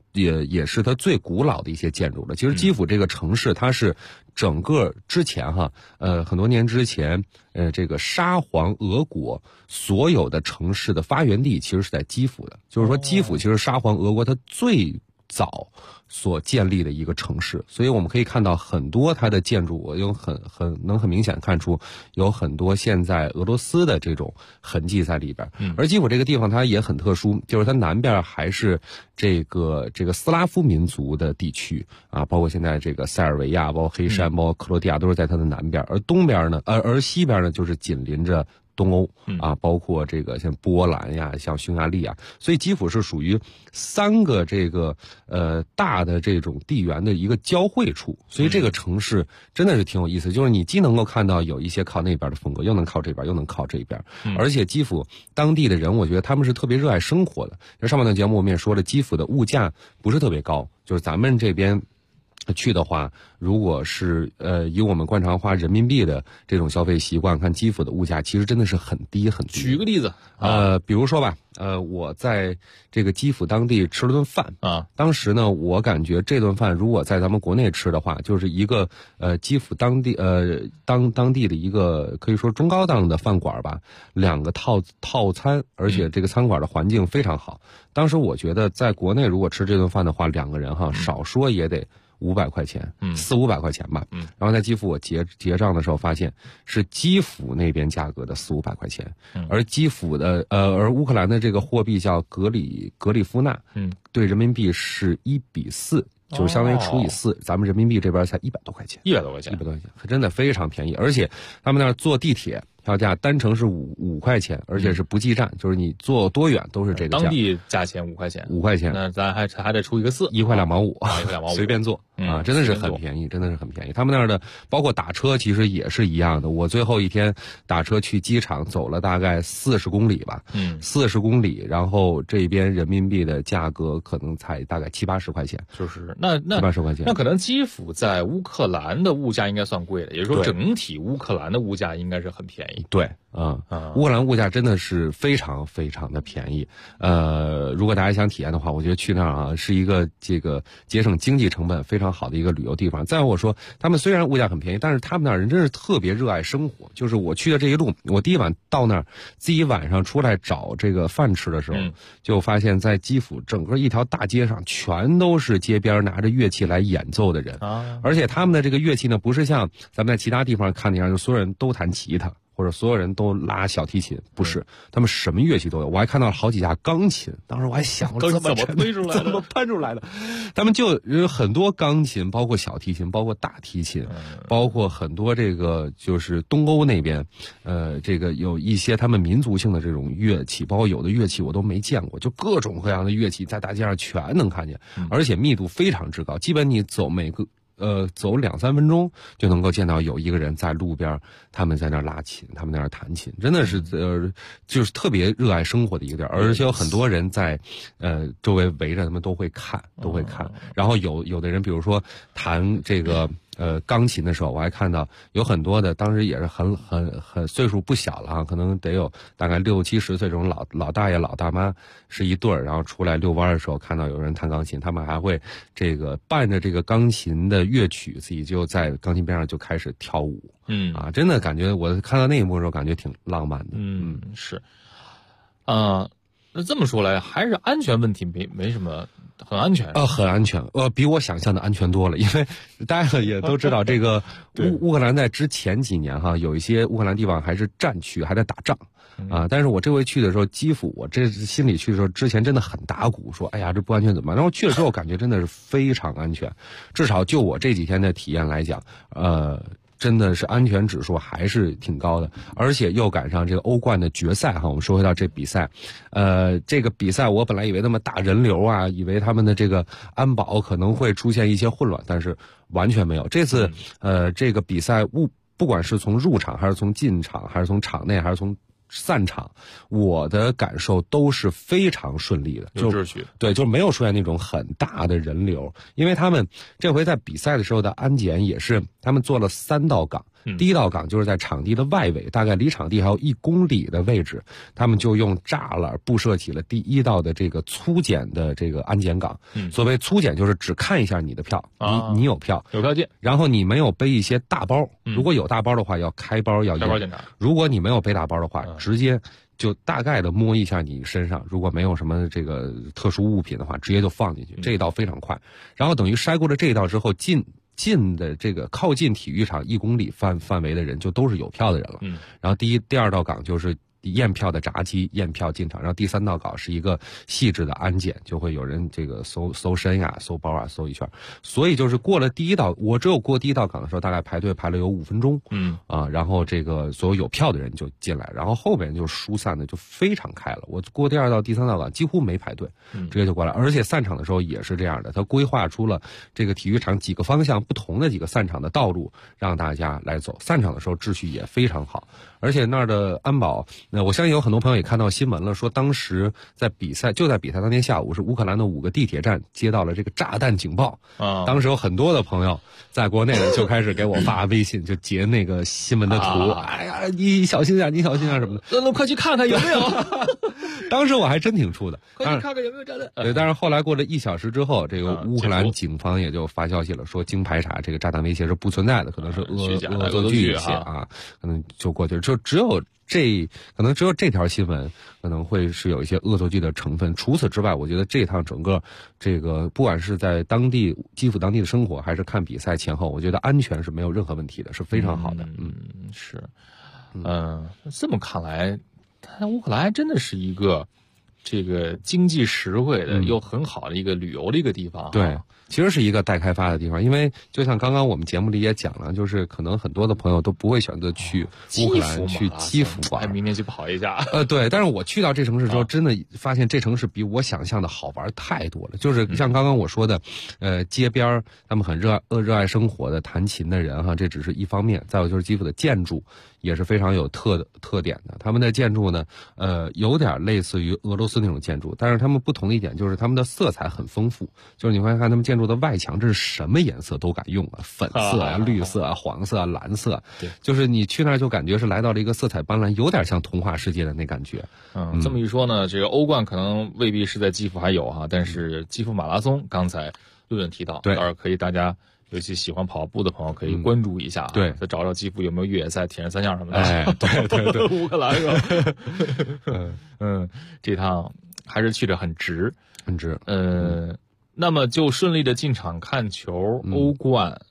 也是它最古老的一些建筑了。其实基辅这个城市，它是整个之前很多年之前，这个沙皇俄国所有的城市的发源地其实是在基辅的。就是说，基辅其实沙皇俄国它最早所建立的一个城市，所以我们可以看到很多它的建筑，我用很明显看出有很多现在俄罗斯的这种痕迹在里边。而基辅这个地方它也很特殊，就是它南边还是这个斯拉夫民族的地区啊，包括现在这个塞尔维亚、包括黑山、包括克罗地亚都是在它的南边，而东边呢，而西边呢就是紧邻着东欧啊，包括这个像波兰呀，像匈牙利啊，所以基辅是属于3个这个大的这种地缘的一个交汇处，所以这个城市真的是挺有意思，就是你既能够看到有一些靠那边的风格，又能靠这边，又能靠这边，而且基辅当地的人，我觉得他们是特别热爱生活的。上半段节目我们也说了，基辅的物价不是特别高，就是咱们这边去的话，如果是以我们惯常花人民币的这种消费习惯看，基辅的物价其实真的是很低很低。 举个例子， 比如说吧，我在这个基辅当地吃了顿饭啊， 当时呢，我感觉这顿饭如果在咱们国内吃的话，就是一个基辅当地当地的一个可以说中高档的饭馆吧，2个套餐，而且这个餐馆的环境非常好。当时我觉得在国内如果吃这顿饭的话，2个人少说也得500块钱，400-500块钱吧。然后在基辅我结账的时候发现是基辅那边价格的400-500块钱，而基辅的而乌克兰的这个货币叫格里夫纳，对人民币是1:4，就是相当于除以4，咱们人民币这边才100多块钱 ，100多块钱， 真的非常便宜。而且他们那儿坐地铁票价单程是5块钱，而且是不计站，就是你坐多远都是这个价。 当地价钱5块钱 ，5块钱， 那咱还得除一个4，1 块2毛5，1 块2毛5， 随便坐啊，真的是很便宜，真的是很便宜。他们那儿的包括打车其实也是一样的。我最后一天打车去机场走了大概40公里吧，40公里，然后这边人民币的价格可能才大概70-80块钱， 就是那 70-80块钱。 那可能基辅在乌克兰的物价应该算贵的，也就是说整体乌克兰的物价应该是很便宜。 对。乌克兰物价真的是非常非常的便宜。如果大家想体验的话，我觉得去那儿是一个这个节省经济成本非常好的一个旅游地方。再我说，他们虽然物价很便宜，但是他们那儿人真是特别热爱生活。就是我去的这一路，我第一晚到那儿，自己晚上出来找这个饭吃的时候，就发现在基辅整个一条大街上全都是街边拿着乐器来演奏的人，而且他们的这个乐器呢，不是像咱们在其他地方看那样，就所有人都弹吉他，或者所有人都拉小提琴，不是，他们什么乐器都有。我还看到了好几架钢琴，当时我还想， 怎么推出来的？ 怎么搬出来的？他们就有很多钢琴，包括小提琴，包括大提琴，包括很多这个就是东欧那边，这个有一些他们民族性的这种乐器，包括有的乐器我都没见过，就各种各样的乐器在大街上全能看见，而且密度非常之高，基本你走走2-3分钟就能够见到有一个人在路边，他们在那儿拉琴，他们在那儿弹琴，真的是就是特别热爱生活的一个地儿，而且有很多人在周围围着他们都会看。然后有的人比如说弹这个钢琴的时候，我还看到有很多的，当时也是很岁数不小了可能得有大概60-70岁这种老大爷老大妈是一对儿，然后出来遛弯的时候看到有人弹钢琴，他们还会这个伴着这个钢琴的乐曲，自己就在钢琴边上就开始跳舞。真的感觉我看到那一幕的时候感觉挺浪漫的。 是，那这么说来，还是安全问题没什么，很安全。 很安全，比我想象的安全多了。因为大家也都知道，这个乌克兰在之前几年有一些乌克兰地方还是战区，还在打仗。但是我这回去的时候，基辅，我这心里去的时候，之前真的很打鼓，说哎呀这不安全怎么办？然后去了之后，感觉真的是非常安全，至少就我这几天的体验来讲，真的是安全指数还是挺高的，而且又赶上这个欧冠的决赛我们说回到这比赛，这个比赛我本来以为那么大人流以为他们的这个安保可能会出现一些混乱，但是完全没有。这次这个比赛不管是从入场还是从进场还是从场内还是从散场，我的感受都是非常顺利的， 有秩序。 对，就没有出现那种很大的人流，因为他们这回在比赛的时候的安检也是，他们做了3道岗， 第一道岗就是在场地的外围，大概离场地还有1公里的位置，他们就用栅栏布设起了第一道的这个粗检的这个安检岗。所谓粗检就是只看一下你的票，你有票， 有票进， 然后你没有背一些大包，如果有大包的话要开包要检查， 如果你没有背大包的话，直接就大概的摸一下你身上，如果没有什么这个特殊物品的话，直接就放进去，这一道非常快。然后等于筛过了这一道之后，近的这个靠近体育场1公里范围的人就都是有票的人了。然后第二道岗就是验票的闸机验票进场，然后第3道岗是一个细致的安检，就会有人这个搜身呀、搜包啊、搜一圈。所以就是过了第一道，我只有过第一道岗的时候，大概排队排了有5分钟。然后这个所有有票的人就进来，然后后边就疏散的就非常开了。我过第2道、第3道岗几乎没排队，直接就过来。而且散场的时候也是这样的，他规划出了这个体育场几个方向不同的几个散场的道路让大家来走。散场的时候秩序也非常好，而且那儿的安保。我相信有很多朋友也看到新闻了，说当时在比赛当天下午，是乌克兰的5个地铁站接到了这个炸弹警报。当时有很多的朋友在国内就开始给我发微信，就截那个新闻的图。哎呀，你小心点，你小心点什么的。 那快去看看有没有。 当时我还真挺怵的， 快去看看有没有炸弹。 对，但是后来过了1小时之后，这个乌克兰警方也就发消息了，说经排查，这个炸弹威胁是不存在的，可能是恶作剧一些啊，可能就过去，就只有这条新闻可能会是有一些恶作剧的成分。除此之外，我觉得这趟整个这个不管是在基辅当地的生活，还是看比赛前后，我觉得安全是没有任何问题的，是非常好的。 是，这么看来，乌克兰真的是一个这个经济实惠的又很好的一个旅游的一个地方。 对。其实是一个待开发的地方，因为就像刚刚我们节目里也讲了，就是可能很多的朋友都不会选择去乌克兰、去基辅玩， 明天去跑一下。 对，但是我去到这城市之后，真的发现这城市比我想象的好玩太多了。就是像刚刚我说的，街边他们很热爱生活的弹琴的人哈，这只是一方面。再有就是基辅的建筑也是非常有特点的，他们的建筑呢，有点类似于俄罗斯那种建筑，但是他们不同的一点就是他们的色彩很丰富，就是你会看他们建筑的外墙，这是什么颜色都敢用啊，粉色啊、绿色啊、黄色啊、蓝色，就是你去那儿就感觉是来到了一个色彩斑斓，有点像童话世界的那感觉。 这么一说呢，这个欧冠可能未必是在基辅还有哈，但是基辅马拉松刚才陆总提到， 对， 倒是可以大家。尤其喜欢跑步的朋友可以关注一下， 对， 再找找基辅有没有越野赛、铁人3项什么的。 哎，对， 乌克兰是吧？这趟还是去得很值， 很值。 那么就顺利的进场看球，欧冠，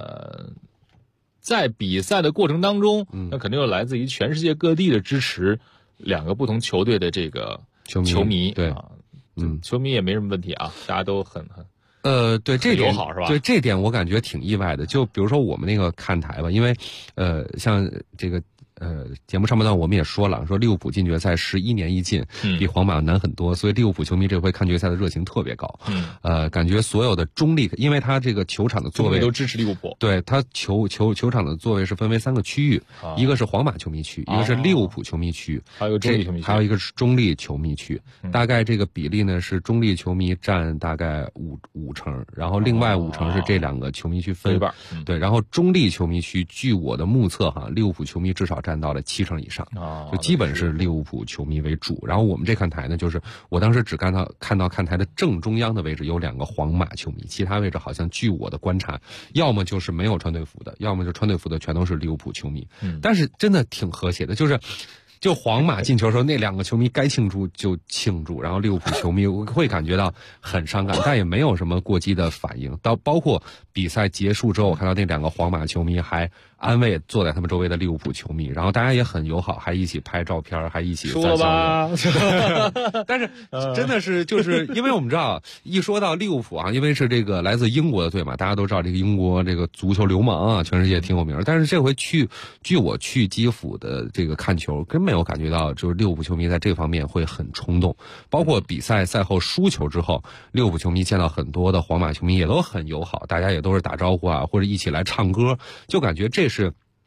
在比赛的过程当中，那肯定有来自于全世界各地的支持2个不同球队的这个球迷， 对， 球迷也没什么问题啊，大家都很。 对这点好是吧？ 对这点我感觉挺意外的。就比如说我们那个看台吧，因为像这个节目上半段我们也说了，说利物浦进决赛11年一进，比皇马难很多，所以利物浦球迷这回看决赛的热情特别高。感觉所有的中立，因为他这个球场的座位都支持利物浦， 对他球场的座位是分为3个区域，一个是皇马球迷区，一个是利物浦球迷区， 还有中立球迷区， 还有一个是中立球迷区。大概这个比例呢是中立球迷占大概五成，然后另外5成是这2个球迷区分一半。 对，然后中立球迷区，据我的目测哈，利物浦球迷至少占到了7成以上，就基本是利物浦球迷为主。然后我们这看台呢，就是我当时只看到看台的正中央的位置有2个皇马球迷，其他位置好像据我的观察，要么就是没有穿队服的，要么就穿队服的全都是利物浦球迷。但是真的挺和谐的，就皇马进球的时候，那2个球迷该庆祝就庆祝，然后利物浦球迷会感觉到很伤感，但也没有什么过激的反应。包括比赛结束之后，我看到那2个皇马球迷还安慰坐在他们周围的利物浦球迷，然后大家也很友好，还一起拍照片，还一起说了吧。 但是真的是就是因为我们知道，一说到利物浦啊，因为是这个来自英国的队嘛，大家都知道这个英国这个足球流氓啊，全世界挺有名。但是这回据我去基辅的这个看球，根本没有感觉到就是利物浦球迷在这方面会很冲动。包括比赛赛后输球之后，利物浦球迷见到很多的皇马球迷也都很友好，大家也都是打招呼啊，或者一起来唱歌，就感觉这是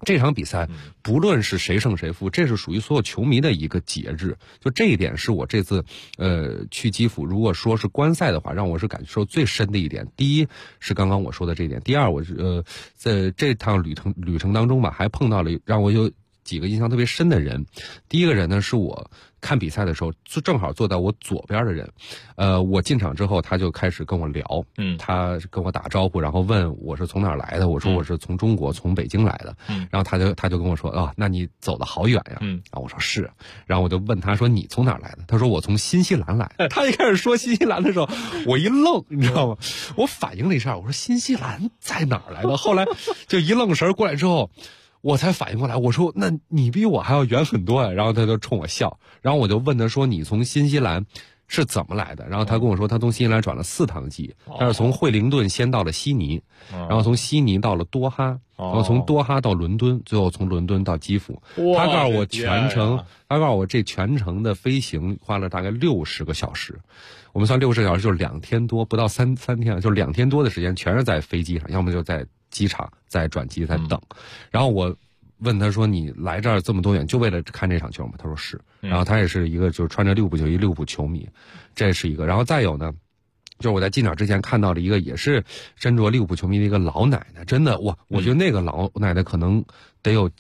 这场比赛不论是谁胜谁负，这是属于所有球迷的一个节日。就这一点是我这次去基辅，如果说是观赛的话，让我是感受最深的一点。第一是刚刚我说的这一点，第二我在这趟旅程当中吧，还碰到了让我有几个印象特别深的人。第一个人呢，是我看比赛的时候正好坐在我左边的人，我进场之后他就开始跟我聊，他跟我打招呼，然后问我是从哪儿来的，我说我是从中国，从北京来的，然后他就跟我说啊，那你走得好远呀，然后我说是，然后我就问他说你从哪儿来的，他说我从新西兰来的。他一开始说新西兰的时候，我一愣，你知道吗？我反应了一下，我说新西兰在哪儿来的？后来就一愣神过来之后，我才反应过来，我说那你比我还要远很多呀。然后他就冲我笑，然后我就问他说你从新西兰是怎么来的？然后他跟我说他从新西兰转了4趟机，他是从惠灵顿先到了悉尼，然后从悉尼到了多哈，然后从多哈到伦敦，最后从伦敦到基辅。他告诉我他告诉我这全程的飞行花了大概60个小时。我们算60个小时就是2天多，不到三天，就是2天多的时间全是在飞机上，要么就在机场在转机在等。然后我问他说你来这儿这么多远就为了看这场球吗？他说是。然后他也是一个就是穿着利物浦球衣利物浦球迷，这是一个。然后再有呢，就是我在进场之前看到了一个也是身着利物浦球迷的一个老奶奶，真的哇，我觉得那个老奶奶可能得有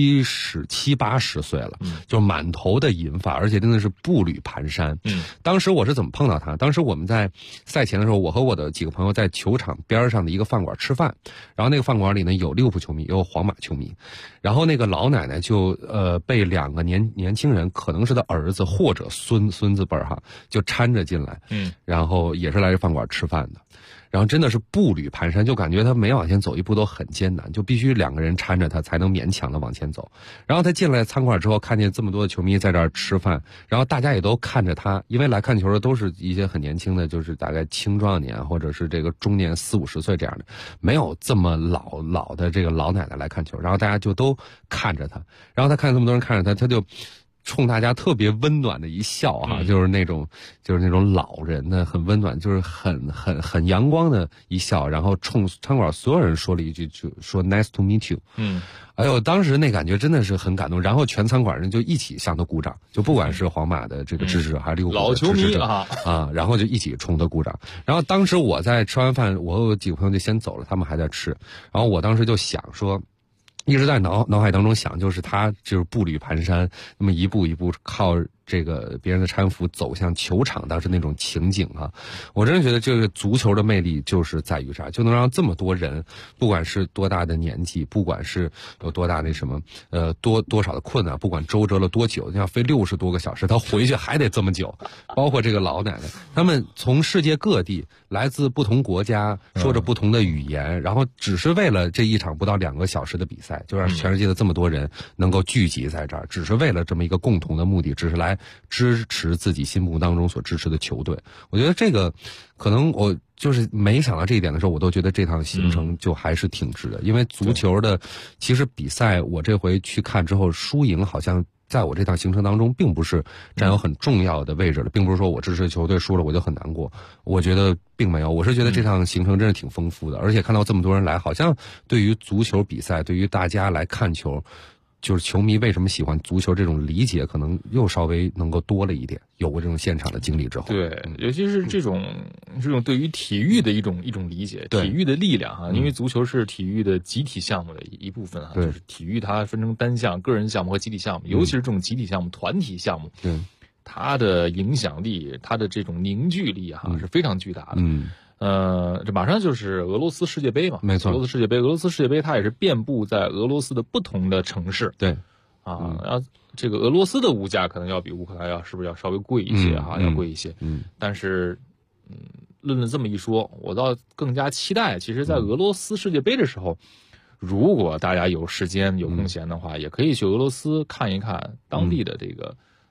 70、80岁了，就满头的银发，而且真的是步履蹒跚。当时我是怎么碰到她？当时我们在赛前的时候，我和我的几个朋友在球场边上的一个饭馆吃饭，然后那个饭馆里呢有利物浦球迷，也有皇马球迷，然后那个老奶奶就被2个年轻人，可能是他儿子或者孙子辈哈，就搀着进来，然后也是来这饭馆吃饭的。然后真的是步履蹒跚，就感觉他每往前走一步都很艰难，就必须2个人搀着他才能勉强的往前走。然后他进来餐馆之后，看见这么多的球迷在这儿吃饭，然后大家也都看着他，因为来看球的都是一些很年轻的，就是大概青壮年或者是这个中年40、50岁这样的，没有这么老的这个老奶奶来看球。然后大家就都看着他，然后他看这么多人看着他，他就冲大家特别温暖的一笑哈，就是那种老人的很温暖，就是很阳光的一笑，然后冲餐馆所有人说了一句，就说 Nice to meet you。哎呦，当时那感觉真的是很感动，然后全餐馆人就一起向他鼓掌，就不管是皇马的这个支持者还是利物浦的支持者啊，然后就一起冲他鼓掌。然后当时我在吃完饭，我有几个朋友就先走了，他们还在吃，然后我当时就想说。一直在脑海当中想，就是他就是步履蹒跚，那么一步一步靠这个别人的搀扶走向球场，当时那种情景啊，我真的觉得这个足球的魅力就是在于这儿，就能让这么多人，不管是多大的年纪，不管是有多大那什么，多少的困难，不管周折了多久，要飞60多个小时，他回去还得这么久，包括这个老奶奶，他们从世界各地来自不同国家，说着不同的语言，然后只是为了这一场不到2个小时的比赛，就让全世界的这么多人能够聚集在这儿，只是为了这么一个共同的目的，只是来支持自己心目当中所支持的球队。我觉得这个可能我就是没想到这一点的时候，我都觉得这趟行程就还是挺值的。因为足球的其实比赛我这回去看之后，输赢好像在我这趟行程当中并不是占有很重要的位置了，并不是说我支持球队输了我就很难过，我觉得并没有。我是觉得这趟行程真是挺丰富的，而且看到这么多人来，好像对于足球比赛，对于大家来看球，就是球迷为什么喜欢足球这种理解，可能又稍微能够多了一点。有过这种现场的经历之后， 对，尤其是这种对于体育的一种理解，体育的力量哈，因为足球是体育的集体项目的一部分哈，就是体育它分成单项、个人项目和集体项目，尤其是这种集体项目、团体项目，它的影响力、它的这种凝聚力哈是非常巨大的。这马上就是俄罗斯世界杯嘛， 没错， 俄罗斯世界杯它也是遍布在俄罗斯的不同的城市， 对， 然后这个俄罗斯的物价可能要比乌克兰是不是要稍微贵一些哈，要贵一些，但是论了这么一说，我倒更加期待，其实在俄罗斯世界杯的时候，如果大家有时间有空闲的话，也可以去俄罗斯看一看当地的这个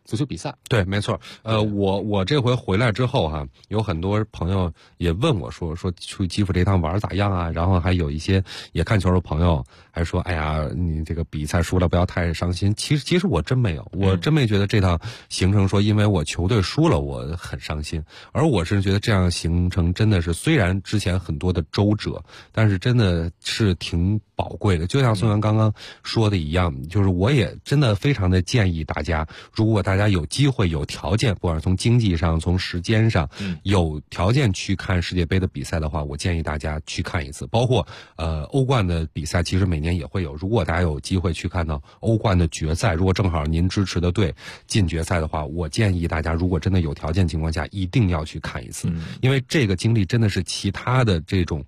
足球比赛。 对，没错。我这回回来之后哈，有很多朋友也问我说去基辅这趟玩咋样啊？然后还有一些也看球的朋友还说，哎呀，你这个比赛输了不要太伤心。其实我真没有，我真没觉得这趟行程说因为我球队输了我很伤心，而我是觉得这样行程真的是虽然之前很多的周折，但是真的是挺宝贵的。就像宋阳刚刚说的一样，就是我也真的非常的建议大家，如果大家有机会有条件，不管是从经济上从时间上有条件去看世界杯的比赛的话，我建议大家去看一次。包括欧冠的比赛其实每年也会有，如果大家有机会去看到欧冠的决赛，如果正好您支持的队进决赛的话，我建议大家如果真的有条件情况下一定要去看一次。因为这个经历真的是其他的这种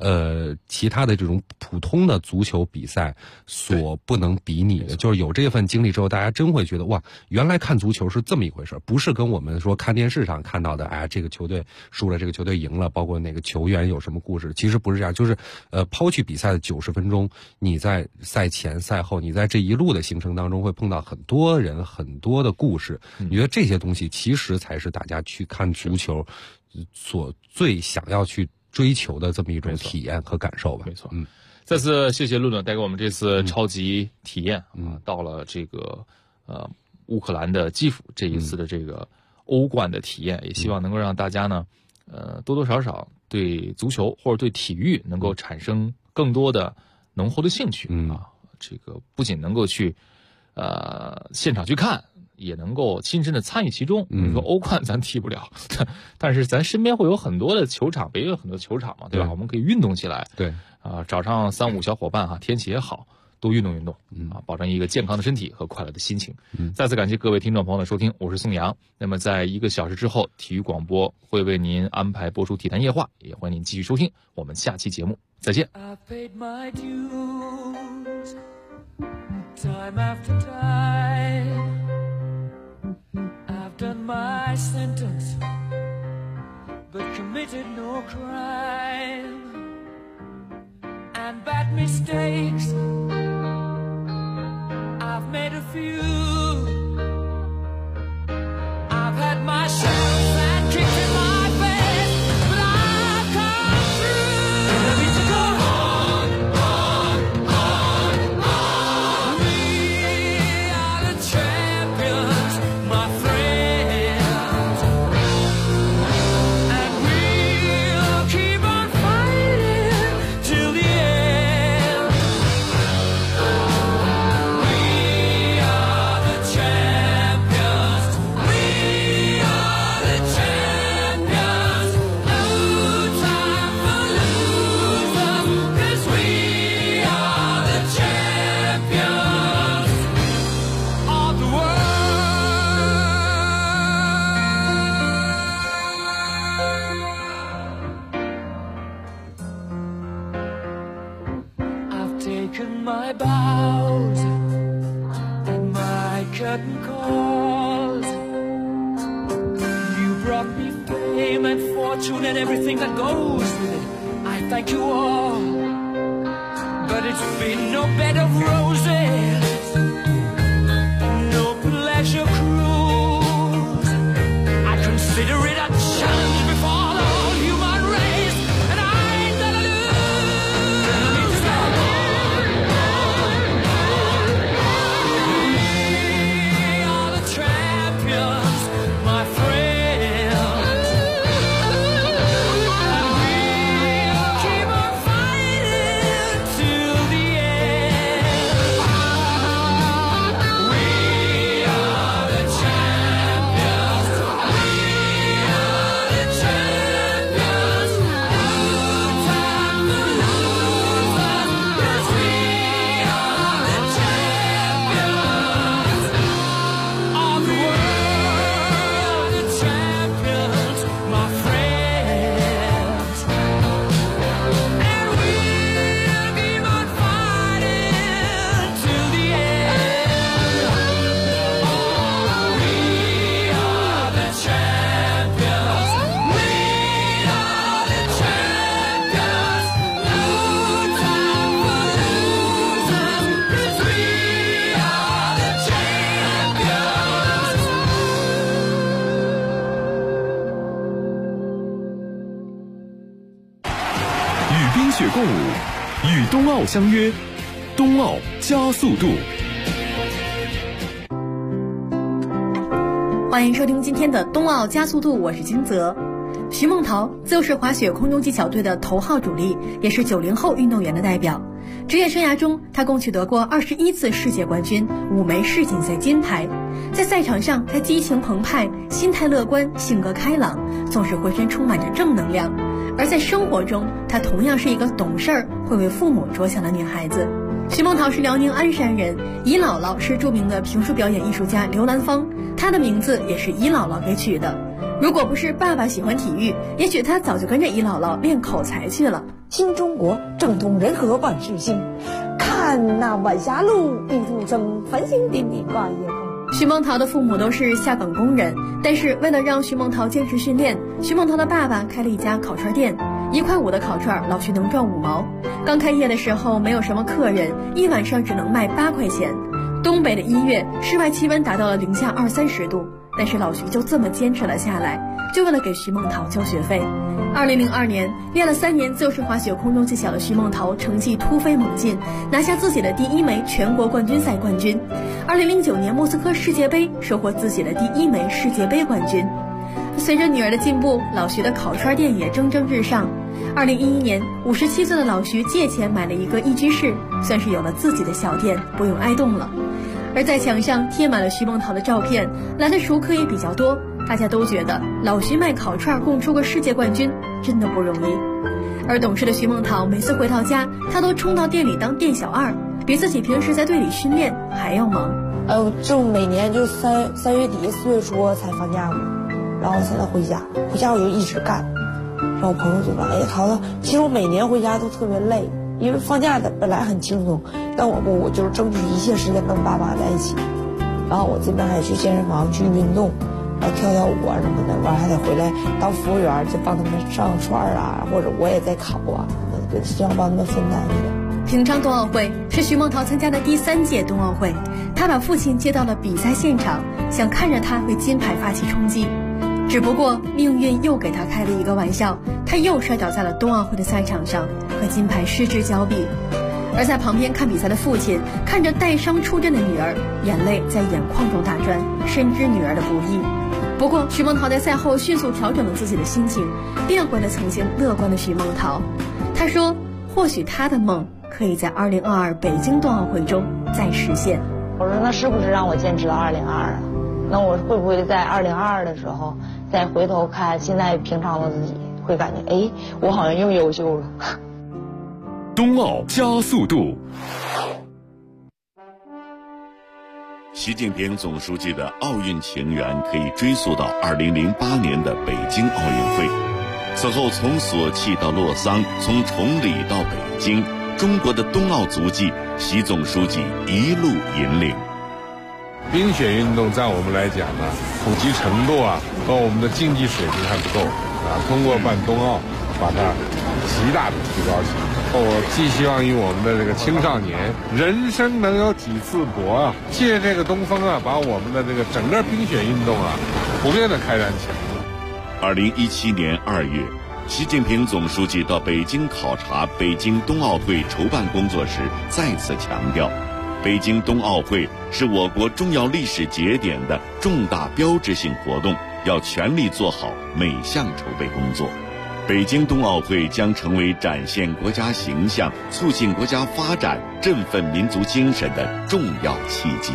普通的足球比赛所不能比拟的。就是有这份经历之后，大家真会觉得哇，原来看足球是这么一回事，不是跟我们说看电视上看到的，哎，这个球队输了，这个球队赢了，包括哪个球员有什么故事，其实不是这样。就是抛去比赛的90分钟，你在赛前赛后，你在这一路的行程当中会碰到很多人很多的故事，你觉得这些东西其实才是大家去看足球所最想要去追求的这么一种体验和感受吧。 没错。再次谢谢论论带给我们这次超级体验到了这个乌克兰的基辅这一次的这个欧冠的体验，也希望能够让大家呢多多少少对足球或者对体育能够产生更多的浓厚的兴趣这个不仅能够去现场去看，也能够亲身的参与其中。你说欧冠咱踢不了，但是咱身边会有很多的球场，北约有很多球场嘛，对吧？我们可以运动起来。 对找上3-5小伙伴天气也好，多运动运动保证一个健康的身体和快乐的心情。再次感谢各位听众朋友的收听，我是宋阳。那么在1个小时之后，体育广播会为您安排播出体坛夜话，也欢迎您继续收听。我们下期节目再见。 Time after time, I've done my sentence, but committed no crime. And bad mistakes, I've made a few. I've had my shouts and kicks in my face, but I've come through. I need to go on, on, on, on. We are the champions, my friends, and we'll keep on fighting till the end. We are the champions. We are the champions. No time for losers, 'cause we are the champions of the world. I've taken my bows and my curtain calls. You brought me fame and fortune and everything that goes with it. I thank you all, but it's been no bed of roses, no pleasure cruise. I consider it a challenge before the whole human race, and I ain't gonna lose. We are the champions, my friends, and we'll keep on fighting till the end. 雪共舞，与冬奥相约，冬奥加速度。 欢迎收听今天的冬奥加速度，我是金泽。徐梦桃自由式滑雪空中技巧队的头号主力，也是90后运动员的代表。职业生涯中，他共取得过21次世界冠军，5枚世锦赛金牌。在赛场上，他激情澎湃，心态乐观，性格开朗，总是浑身充满着正能量。而在生活中，她同样是一个懂事儿、会为父母着想的女孩子。徐梦桃是辽宁鞍山人，姨姥姥是著名的评书表演艺术家刘兰芳，她的名字也是姨姥姥给取的。如果不是爸爸喜欢体育，也许她早就跟着姨姥姥练口才去了。 新中国正通人和万事兴，看那晚霞路，地图声，繁星点点挂夜空。 徐梦桃的父母都是下岗工人，但是为了让徐梦桃坚持训练，徐梦桃的爸爸开了一家烤串店，1块5的烤串，老徐能赚5毛。刚开业的时候没有什么客人，一晚上只能卖8块钱。东北的1月，室外气温达到了零下20-30度，但是老徐就这么坚持了下来，就为了给徐梦桃交学费。2002年，练了3年自由式滑雪空中技巧的徐梦桃成绩突飞猛进，拿下自己的第1枚全国冠军赛冠军。2009年莫斯科世界杯，收获自己的第1枚世界杯冠军。随着女儿的进步，老徐的烤串店也蒸蒸日上。2011年，57岁的老徐借钱买了一个1居室，算是有了自己的小店，不用挨冻了。而在墙上贴满了徐梦桃的照片，来的熟客也比较多，大家都觉得老徐卖烤串供出个世界冠军真的不容易。而懂事的徐梦桃每次回到家，她都冲到店里当店小二，比自己平时在队里训练还要忙。 就每年就3月底4月初才放假嘛，然后才能回家我就一直干。然后我朋友就说：“哎呀，桃子，其实我每年回家都特别累，因为放假的本来很轻松，但我就是争取一切时间跟爸爸在一起。然后我这边还去健身房去运动，然后跳舞啊什么的，完还得回来当服务员，就帮他们上串啊，或者我也在烤啊，这样帮他们分担一点。” 平昌冬奥会是徐梦桃参加的第3届冬奥会，她把父亲接到了比赛现场，想看着他为金牌发起冲击。只不过命运又给他开了一个玩笑，他又摔倒在了冬奥会的赛场上，和金牌失之交臂。而在旁边看比赛的父亲看着带伤出阵的女儿，眼泪在眼眶中打转，深知女儿的不易。不过徐梦桃在赛后迅速调整了自己的心情，变回了曾经乐观的徐梦桃。她说或许她的梦可以在2022北京冬奥会中再实现。 我说那是不是让我坚持到2022啊？那我会不会在2022的时候再回头看现在平常的自己，会感觉哎，我好像又优秀了。 冬奥加速度。 习近平总书记的奥运情缘可以追溯到2008年的北京奥运会。此后从索契到洛桑，从崇礼到北京，中国的冬奥足迹，习总书记一路引领。 冰雪运动在我们来讲呢，普及程度和我们的竞技水平还不够通过办冬奥，把它极大的提高起来。我寄希望于我们的这个青少年，人生能有几次搏借这个东风把我们的这个整个冰雪运动普遍的开展起来。 2017年2月，习近平总书记到北京考察北京冬奥会筹办工作时，再次强调，北京冬奥会是我国重要历史节点的重大标志性活动，要全力做好每项筹备工作。北京冬奥会将成为展现国家形象、促进国家发展、振奋民族精神的重要契机。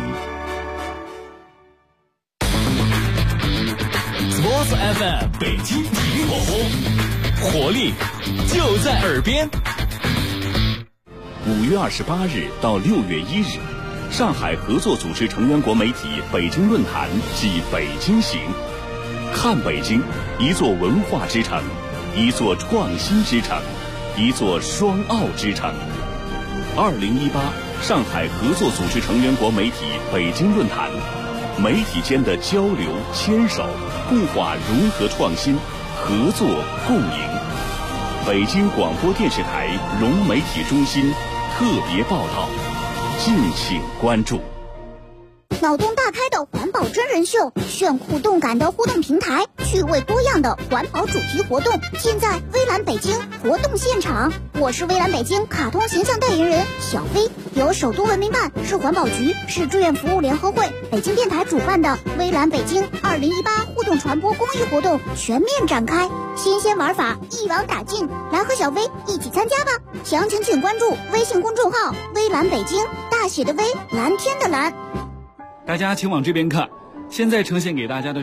Sports FM 北京体育广播，活力就在耳边。5月28日到6月1日，上海合作组织成员国媒体北京论坛暨北京行。看北京，一座文化之城，一座创新之城，一座双奥之城。2018上海合作组织成员国媒体北京论坛，媒体间的交流、牵手、固化融合创新，合作共赢。北京广播电视台融媒体中心特别报道，敬请关注。 脑洞大开的环保真人秀，炫酷动感的互动平台，趣味多样的环保主题活动，尽在微蓝北京活动现场。我是微蓝北京卡通形象代言人小飞，由首都文明办、市环保局、市志愿服务联合会、北京电台主办的微蓝北京2018互动传播公益活动全面展开，新鲜玩法一网打尽，来和小飞一起参加吧！详情请关注微信公众号微蓝北京，大写的微，蓝天的蓝。 大家请往这边看，现在呈现给大家的